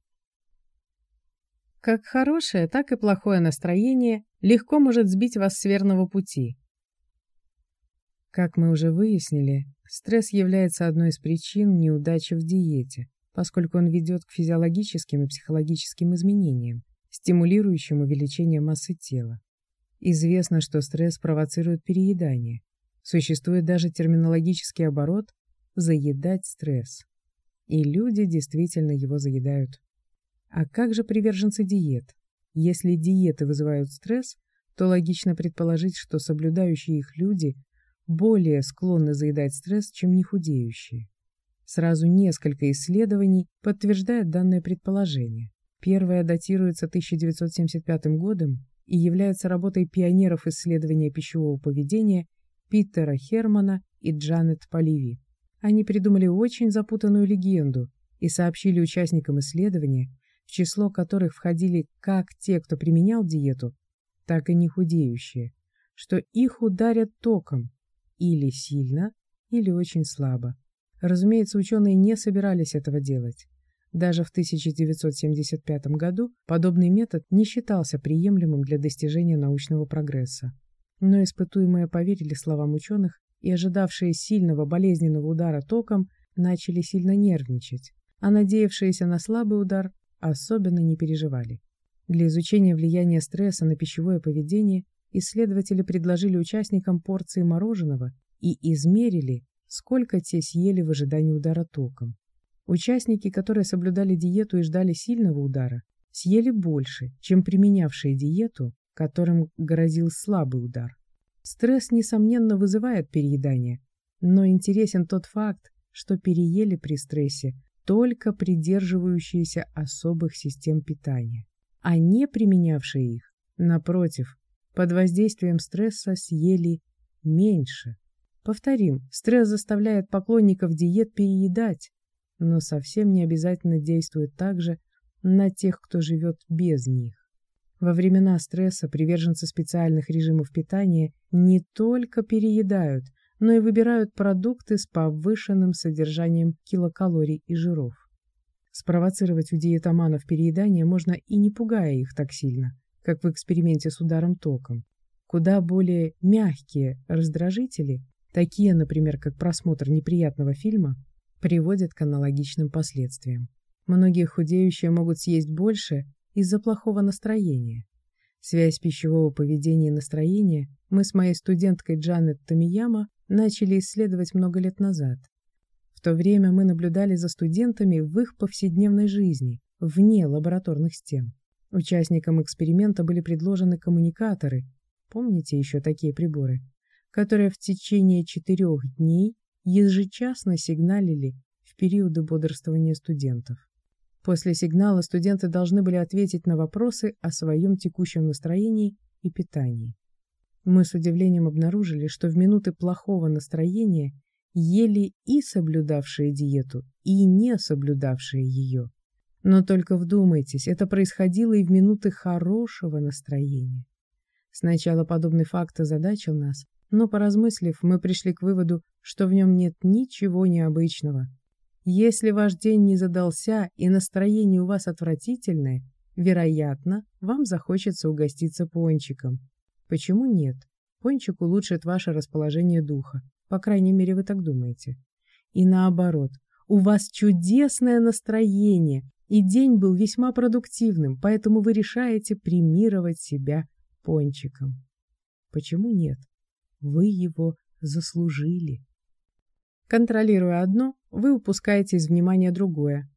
Как хорошее, так и плохое настроение легко может сбить вас с верного пути. Как мы уже выяснили, стресс является одной из причин неудачи в диете, поскольку он ведет к физиологическим и психологическим изменениям, стимулирующим увеличение массы тела. Известно, что стресс провоцирует переедание. Существует даже терминологический оборот «заедать стресс». И люди действительно его заедают. А как же приверженцы диет? Если диеты вызывают стресс, то логично предположить, что соблюдающие их люди более склонны заедать стресс, чем нехудеющие. Сразу несколько исследований подтверждают данное предположение. Первое датируется 1975 годом и является работой пионеров исследования пищевого поведения Питера Хермана и Джанет Поливи. Они придумали очень запутанную легенду и сообщили участникам исследования, в число которых входили как те, кто применял диету, так и нехудеющие, что их ударят током или сильно, или очень слабо. Разумеется, ученые не собирались этого делать. Даже в 1975 году подобный метод не считался приемлемым для достижения научного прогресса. Но испытуемые поверили словам ученых и, ожидавшие сильного болезненного удара током, начали сильно нервничать, а надеявшиеся на слабый удар особенно не переживали. Для изучения влияния стресса на пищевое поведение исследователи предложили участникам порции мороженого и измерили, сколько те съели в ожидании удара током. Участники, которые соблюдали диету и ждали сильного удара, съели больше, чем применявшие диету, которым грозил слабый удар. Стресс, несомненно, вызывает переедание, но интересен тот факт, что переели при стрессе только придерживающиеся особых систем питания, а не применявшие их, напротив, под воздействием стресса съели меньше. Повторим, стресс заставляет поклонников диет переедать, но совсем не обязательно действует так же на тех, кто живет без них. Во времена стресса приверженцы специальных режимов питания не только переедают, но и выбирают продукты с повышенным содержанием килокалорий и жиров. Спровоцировать у диетоманов переедание можно и не пугая их так сильно, как в эксперименте с ударом током. Куда более мягкие раздражители, такие, например, как просмотр неприятного фильма, приводят к аналогичным последствиям. Многие худеющие могут съесть больше из-за плохого настроения. Связь пищевого поведения и настроения мы с моей студенткой Джанет Томияма начали исследовать много лет назад. В то время мы наблюдали за студентами в их повседневной жизни, вне лабораторных стен. Участникам эксперимента были предложены коммуникаторы, помните еще такие приборы, которые в течение 4 дней ежечасно сигналили в периоды бодрствования студентов. После сигнала студенты должны были ответить на вопросы о своем текущем настроении и питании. Мы с удивлением обнаружили, что в минуты плохого настроения ели и соблюдавшие диету, и не соблюдавшие ее. Но только вдумайтесь, это происходило и в минуты хорошего настроения. Сначала подобный факт озадачил нас, но, поразмыслив, мы пришли к выводу, что в нем нет ничего необычного. Если ваш день не задался и настроение у вас отвратительное, вероятно, вам захочется угоститься пончиком. Почему нет? Пончик улучшит ваше расположение духа. По крайней мере, вы так думаете. И наоборот, у вас чудесное настроение, и день был весьма продуктивным, поэтому вы решаете премировать себя пончиком. Почему нет? Вы его заслужили. Контролируя одно, вы упускаете из внимания другое.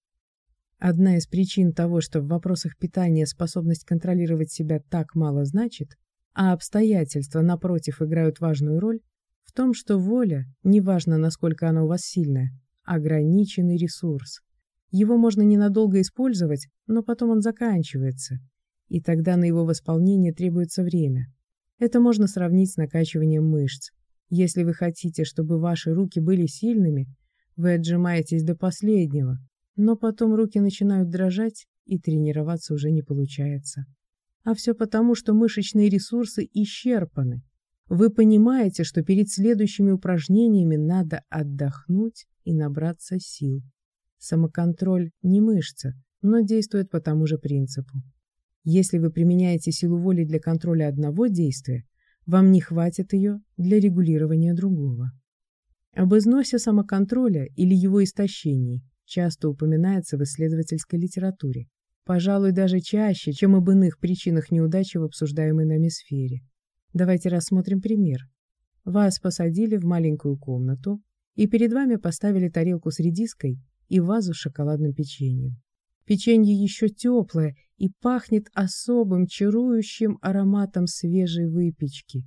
Одна из причин того, что в вопросах питания способность контролировать себя так мало значит, а обстоятельства, напротив, играют важную роль, в том, что воля, неважно, насколько она у вас сильная, ограниченный ресурс. Его можно ненадолго использовать, но потом он заканчивается, и тогда на его восполнение требуется время. Это можно сравнить с накачиванием мышц. Если вы хотите, чтобы ваши руки были сильными, вы отжимаетесь до последнего, но потом руки начинают дрожать, и тренироваться уже не получается. А все потому, что мышечные ресурсы исчерпаны. Вы понимаете, что перед следующими упражнениями надо отдохнуть и набраться сил. Самоконтроль не мышца, но действует по тому же принципу. Если вы применяете силу воли для контроля одного действия, вам не хватит ее для регулирования другого. Об износе самоконтроля или его истощении часто упоминается в исследовательской литературе, пожалуй, даже чаще, чем об иных причинах неудачи в обсуждаемой нами сфере. Давайте рассмотрим пример. Вас посадили в маленькую комнату, и перед вами поставили тарелку с редиской и вазу с шоколадным печеньем. Печенье еще теплое и пахнет особым чарующим ароматом свежей выпечки.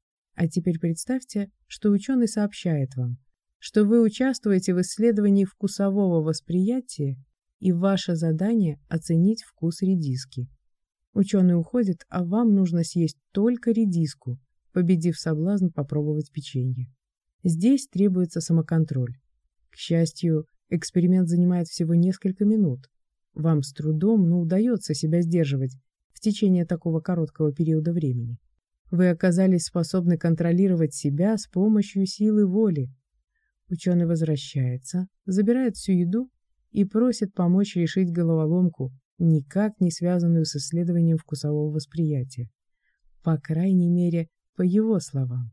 А теперь представьте, что ученый сообщает вам, что вы участвуете в исследовании вкусового восприятия, и ваше задание – оценить вкус редиски. Ученый уходит, а вам нужно съесть только редиску, победив соблазн попробовать печенье. Здесь требуется самоконтроль. К счастью, эксперимент занимает всего несколько минут. Вам с трудом, но удается себя сдерживать в течение такого короткого периода времени. Вы оказались способны контролировать себя с помощью силы воли. Ученый возвращается, забирает всю еду и просит помочь решить головоломку, никак не связанную с исследованием вкусового восприятия. По крайней мере, по его словам.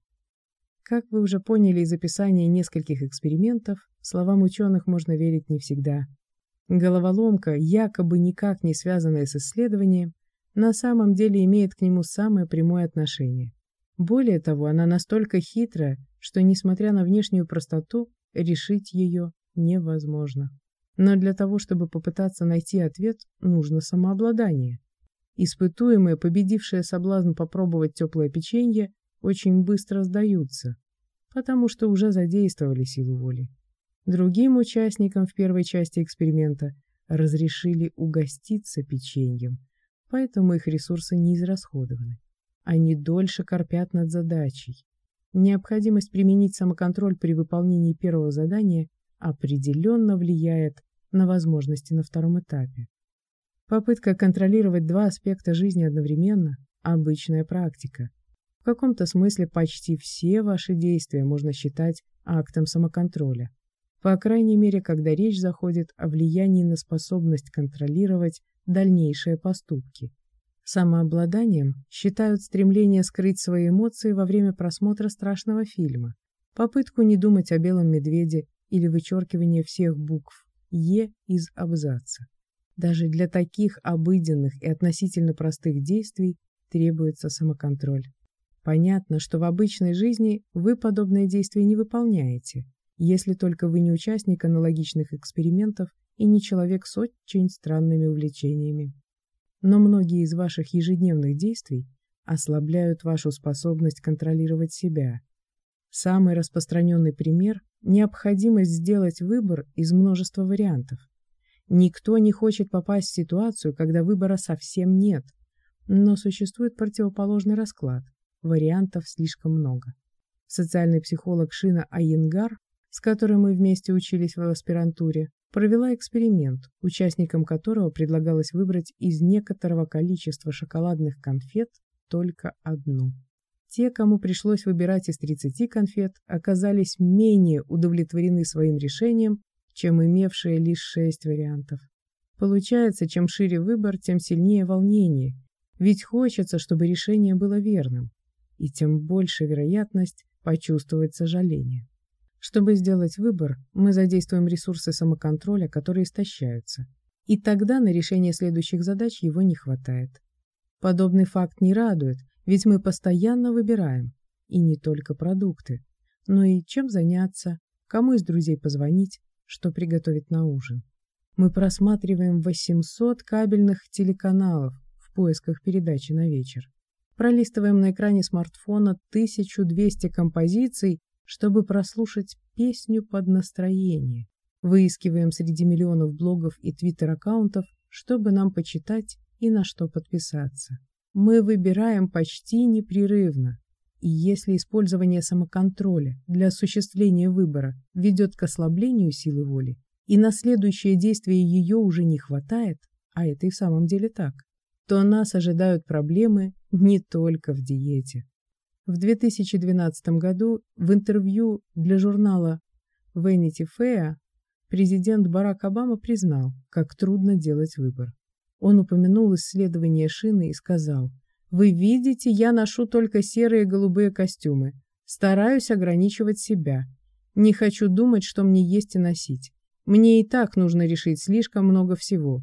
Как вы уже поняли из описания нескольких экспериментов, словам ученых можно верить не всегда. Головоломка, якобы никак не связанная с исследованием, на самом деле имеет к нему самое прямое отношение. Более того, она настолько хитрая, что, несмотря на внешнюю простоту, решить ее невозможно. Но для того, чтобы попытаться найти ответ, нужно самообладание. Испытуемые, победившие соблазн попробовать теплое печенье, очень быстро сдаются, потому что уже задействовали силу воли. Другим участникам в первой части эксперимента разрешили угоститься печеньем, поэтому их ресурсы не израсходованы. Они дольше корпят над задачей. Необходимость применить самоконтроль при выполнении первого задания определенно влияет на возможности на втором этапе. Попытка контролировать два аспекта жизни одновременно – обычная практика. В каком-то смысле почти все ваши действия можно считать актом самоконтроля. По крайней мере, когда речь заходит о влиянии на способность контролировать дальнейшие поступки. Самообладанием считают стремление скрыть свои эмоции во время просмотра страшного фильма, попытку не думать о белом медведе или вычеркивание всех букв «Е» из абзаца. Даже для таких обыденных и относительно простых действий требуется самоконтроль. Понятно, что в обычной жизни вы подобные действия не выполняете, если только вы не участник аналогичных экспериментов и не человек с очень странными увлечениями. Но многие из ваших ежедневных действий ослабляют вашу способность контролировать себя. Самый распространенный пример – необходимость сделать выбор из множества вариантов. Никто не хочет попасть в ситуацию, когда выбора совсем нет, но существует противоположный расклад – вариантов слишком много. Социальный психолог Шина Айенгар, с которой мы вместе учились в аспирантуре, провела эксперимент, участникам которого предлагалось выбрать из некоторого количества шоколадных конфет только одну. Те, кому пришлось выбирать из 30 конфет, оказались менее удовлетворены своим решением, чем имевшие лишь 6 вариантов. Получается, чем шире выбор, тем сильнее волнение, ведь хочется, чтобы решение было верным, и тем больше вероятность почувствовать сожаление. Чтобы сделать выбор, мы задействуем ресурсы самоконтроля, которые истощаются, и тогда на решение следующих задач его не хватает. Подобный факт не радует, ведь мы постоянно выбираем, и не только продукты, но и чем заняться, кому из друзей позвонить, что приготовить на ужин. Мы просматриваем 800 кабельных телеканалов в поисках передачи на вечер. Пролистываем на экране смартфона 1200 композиций, чтобы прослушать песню под настроение. Выискиваем среди миллионов блогов и твиттер-аккаунтов, чтобы нам почитать и на что подписаться. Мы выбираем почти непрерывно. И если использование самоконтроля для осуществления выбора ведет к ослаблению силы воли, и на следующее действие ее уже не хватает, а это и в самом деле так, то нас ожидают проблемы не только в диете. В 2012 году в интервью для журнала Vanity Fair президент Барак Обама признал, как трудно делать выбор. Он упомянул исследование Шины и сказал: «Вы видите, я ношу только серые и голубые костюмы. Стараюсь ограничивать себя. Не хочу думать, что мне есть и носить. Мне и так нужно решить слишком много всего».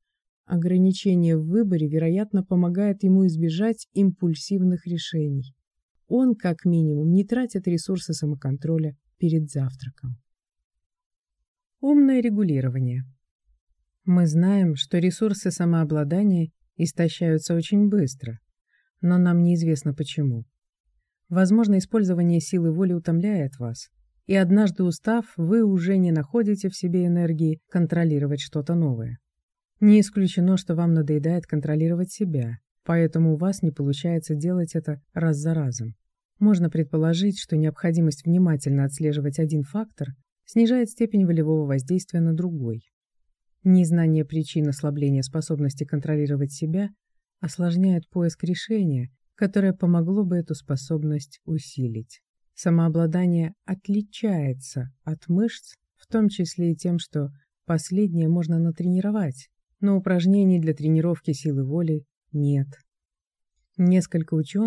Ограничение в выборе, вероятно, помогает ему избежать импульсивных решений. Он, как минимум, не тратит ресурсы самоконтроля перед завтраком. Умное регулирование. Мы знаем, что ресурсы самообладания истощаются очень быстро, но нам неизвестно почему. Возможно, использование силы воли утомляет вас, и однажды устав, вы уже не находите в себе энергии контролировать что-то новое. Не исключено, что вам надоедает контролировать себя, поэтому у вас не получается делать это раз за разом. Можно предположить, что необходимость внимательно отслеживать один фактор снижает степень волевого воздействия на другой. Незнание причин ослабления способности контролировать себя осложняет поиск решения, которое помогло бы эту способность усилить. Самообладание отличается от мышц, в том числе и тем, что последнее можно натренировать, но упражнений для тренировки силы воли нет. Несколько ученых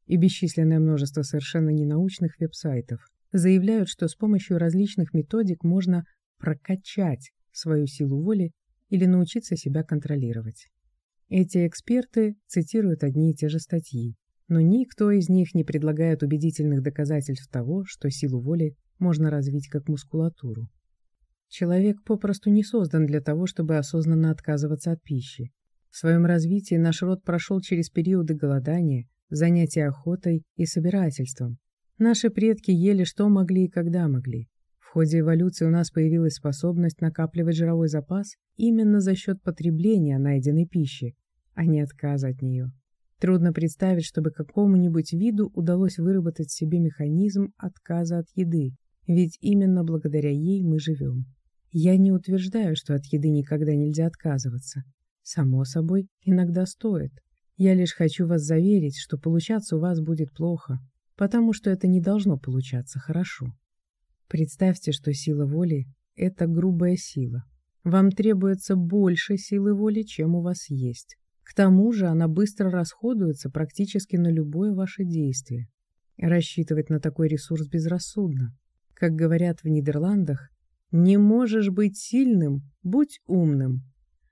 и бесчисленное множество совершенно ненаучных веб-сайтов заявляют, что с помощью различных методик можно прокачать свою силу воли или научиться себя контролировать. Эти эксперты цитируют одни и те же статьи, но никто из них не предлагает убедительных доказательств того, что силу воли можно развить как мускулатуру. Человек попросту не создан для того, чтобы осознанно отказываться от пищи. В своем развитии наш род прошел через периоды голодания, занятия охотой и собирательством. Наши предки ели что могли и когда могли. В ходе эволюции у нас появилась способность накапливать жировой запас именно за счет потребления найденной пищи, а не отказа от нее. Трудно представить, чтобы какому-нибудь виду удалось выработать в себе механизм отказа от еды, ведь именно благодаря ей мы живем. Я не утверждаю, что от еды никогда нельзя отказываться. Само собой, иногда стоит. Я лишь хочу вас заверить, что получаться у вас будет плохо, потому что это не должно получаться хорошо. Представьте, что сила воли – это грубая сила. Вам требуется больше силы воли, чем у вас есть. К тому же она быстро расходуется практически на любое ваше действие. Рассчитывать на такой ресурс безрассудно. Как говорят в Нидерландах, «Не можешь быть сильным, будь умным».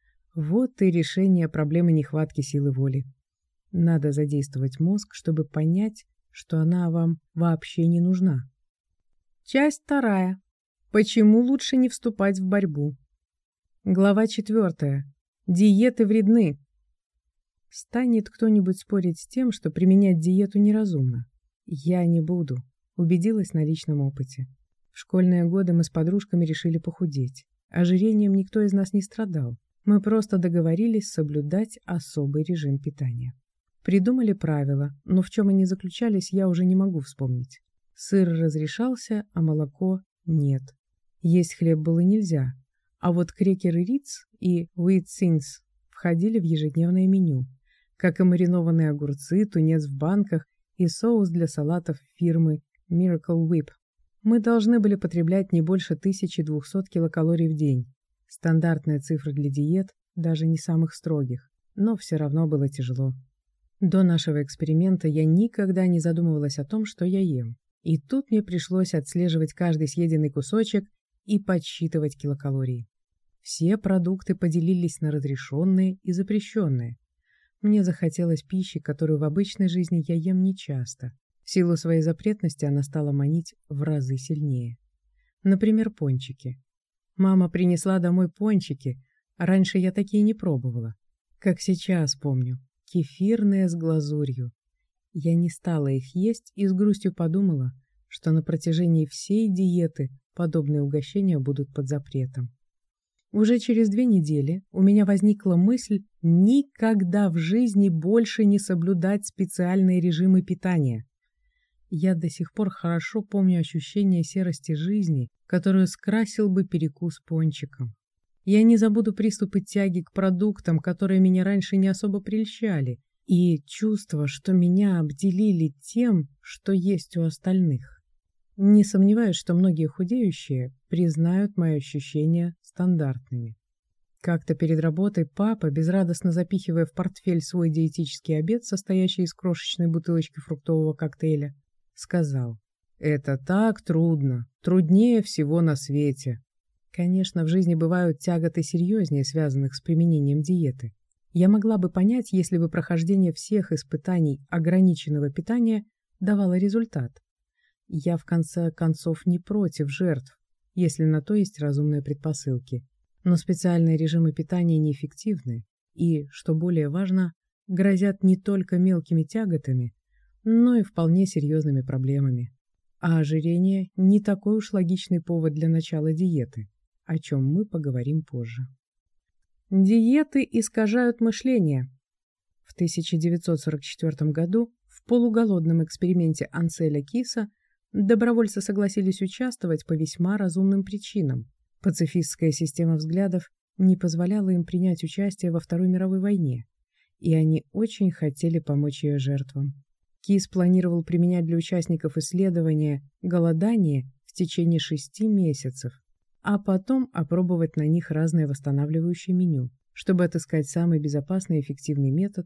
Вот и решение проблемы нехватки силы воли. Надо задействовать мозг, чтобы понять, что она вам вообще не нужна. Часть 2. Почему лучше не вступать в борьбу? Глава 4. Диеты вредны. Станет кто-нибудь спорить с тем, что применять диету неразумно? Я не буду. Убедилась на личном опыте. В школьные годы мы с подружками решили похудеть. Ожирением никто из нас не страдал. Мы просто договорились соблюдать особый режим питания. Придумали правила, но в чем они заключались, я уже не могу вспомнить. Сыр разрешался, а молоко нет. Есть хлеб было нельзя, а вот крекеры Ritz и Wheat Thins входили в ежедневное меню, как и маринованные огурцы, тунец в банках и соус для салатов фирмы Miracle Whip. Мы должны были потреблять не больше 1200 килокалорий в день. Стандартная цифра для диет, даже не самых строгих, но все равно было тяжело. До нашего эксперимента я никогда не задумывалась о том, что я ем. И тут мне пришлось отслеживать каждый съеденный кусочек и подсчитывать килокалории. Все продукты поделились на разрешенные и запрещенные. Мне захотелось пищи, которую в обычной жизни я ем нечасто. В силу своей запретности она стала манить в разы сильнее. Например, пончики. Мама принесла домой пончики, а раньше я такие не пробовала. Как сейчас помню, кефирные с глазурью. Я не стала их есть и с грустью подумала, что на протяжении всей диеты подобные угощения будут под запретом. Уже через 2 недели у меня возникла мысль никогда в жизни больше не соблюдать специальные режимы питания. Я до сих пор хорошо помню ощущение серости жизни, которую скрасил бы перекус пончиком. Я не забуду приступы тяги к продуктам, которые меня раньше не особо прельщали, и чувство, что меня обделили тем, что есть у остальных. Не сомневаюсь, что многие худеющие признают мои ощущения стандартными. Как-то перед работой папа, безрадостно запихивая в портфель свой диетический обед, состоящий из крошечной бутылочки фруктового коктейля, сказал: «Это так трудно, труднее всего на свете». Конечно, в жизни бывают тяготы серьезнее, связанных с применением диеты. Я могла бы понять, если бы прохождение всех испытаний ограниченного питания давало результат. Я, в конце концов, не против жертв, если на то есть разумные предпосылки. Но специальные режимы питания неэффективны и, что более важно, грозят не только мелкими тяготами, но и вполне серьезными проблемами. А ожирение не такой уж логичный повод для начала диеты, о чем мы поговорим позже. Диеты искажают мышление. В 1944 году в полуголодном эксперименте Анселя Киса добровольцы согласились участвовать по весьма разумным причинам. Пацифистская система взглядов не позволяла им принять участие во Второй мировой войне, и они очень хотели помочь ее жертвам. Кис планировал применять для участников исследования голодание в течение 6 месяцев, а потом опробовать на них разное восстанавливающее меню, чтобы отыскать самый безопасный и эффективный метод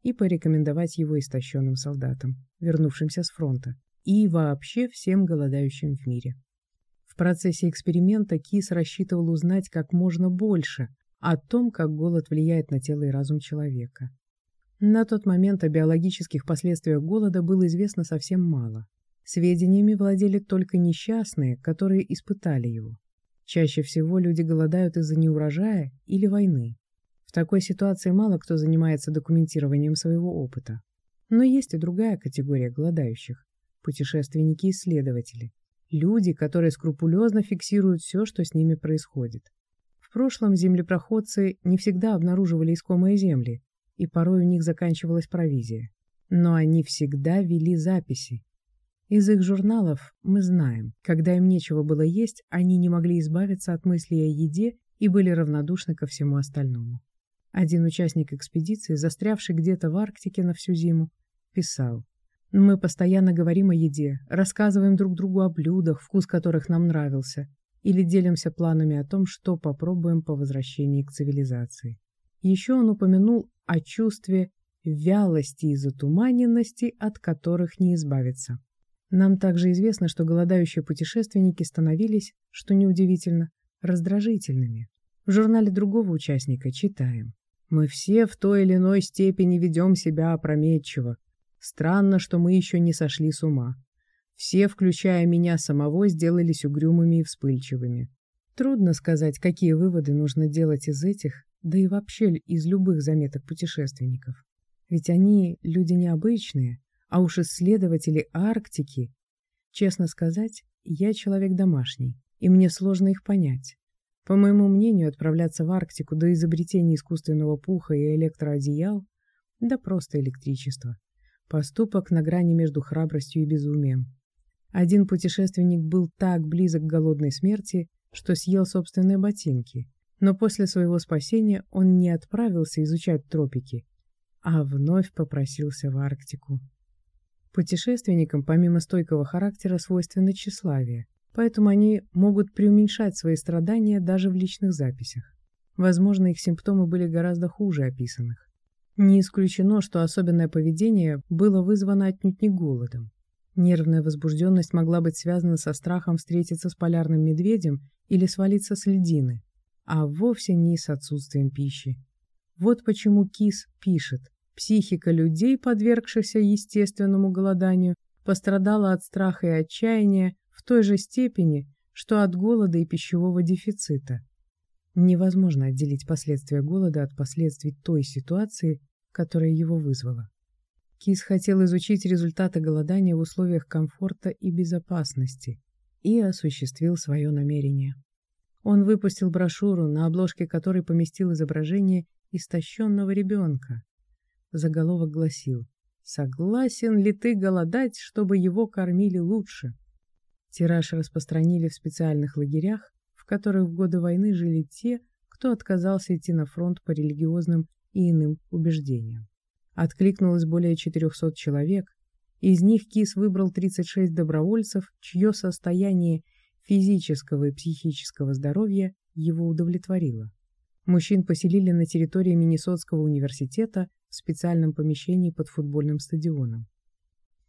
и порекомендовать его истощенным солдатам, вернувшимся с фронта, и вообще всем голодающим в мире. В процессе эксперимента Кис рассчитывал узнать как можно больше о том, как голод влияет на тело и разум человека. На тот момент о биологических последствиях голода было известно совсем мало. Сведениями владели только несчастные, которые испытали его. Чаще всего люди голодают из-за неурожая или войны. В такой ситуации мало кто занимается документированием своего опыта. Но есть и другая категория голодающих – путешественники-исследователи. Люди, которые скрупулезно фиксируют все, что с ними происходит. В прошлом землепроходцы не всегда обнаруживали искомые земли, и порой у них заканчивалась провизия. Но они всегда вели записи. Из их журналов мы знаем, когда им нечего было есть, они не могли избавиться от мыслей о еде и были равнодушны ко всему остальному. Один участник экспедиции, застрявший где-то в Арктике на всю зиму, писал: «Мы постоянно говорим о еде, рассказываем друг другу о блюдах, вкус которых нам нравился, или делимся планами о том, что попробуем по возвращении к цивилизации». Еще он упомянул о чувстве вялости и затуманенности, от которых не избавиться. Нам также известно, что голодающие путешественники становились, что неудивительно, раздражительными. В журнале другого участника читаем: «Мы все в той или иной степени ведем себя опрометчиво. Странно, что мы еще не сошли с ума. Все, включая меня самого, сделались угрюмыми и вспыльчивыми». Трудно сказать, какие выводы нужно делать из этих, да и вообще из любых заметок путешественников. Ведь они люди необычные, а уж исследователи Арктики. Честно сказать, я человек домашний, и мне сложно их понять. По моему мнению, отправляться в Арктику до изобретения искусственного пуха и электроодеял, да просто электричества. Поступок на грани между храбростью и безумием. Один путешественник был так близок к голодной смерти, что съел собственные ботинки, но после своего спасения он не отправился изучать тропики, а вновь попросился в Арктику. Путешественникам, помимо стойкого характера, свойственно тщеславие, поэтому они могут преуменьшать свои страдания даже в личных записях. Возможно, их симптомы были гораздо хуже описанных. Не исключено, что особенное поведение было вызвано отнюдь не голодом. Нервная возбужденность могла быть связана со страхом встретиться с полярным медведем или свалиться с льдины, а вовсе не с отсутствием пищи. Вот почему Кис пишет: «Психика людей, подвергшихся естественному голоданию, пострадала от страха и отчаяния в той же степени, что от голода и пищевого дефицита». Невозможно отделить последствия голода от последствий той ситуации, которая его вызвала. Кис хотел изучить результаты голодания в условиях комфорта и безопасности и осуществил свое намерение. Он выпустил брошюру, на обложке которой поместил изображение истощенного ребенка. Заголовок гласил: «Согласен ли ты голодать, чтобы его кормили лучше?» Тираж распространили в специальных лагерях, в которых в годы войны жили те, кто отказался идти на фронт по религиозным и иным убеждениям. Откликнулось более 400 человек, из них Кис выбрал 36 добровольцев, чье состояние физического и психического здоровья его удовлетворило. Мужчин поселили на территории Миннесотского университета в специальном помещении под футбольным стадионом.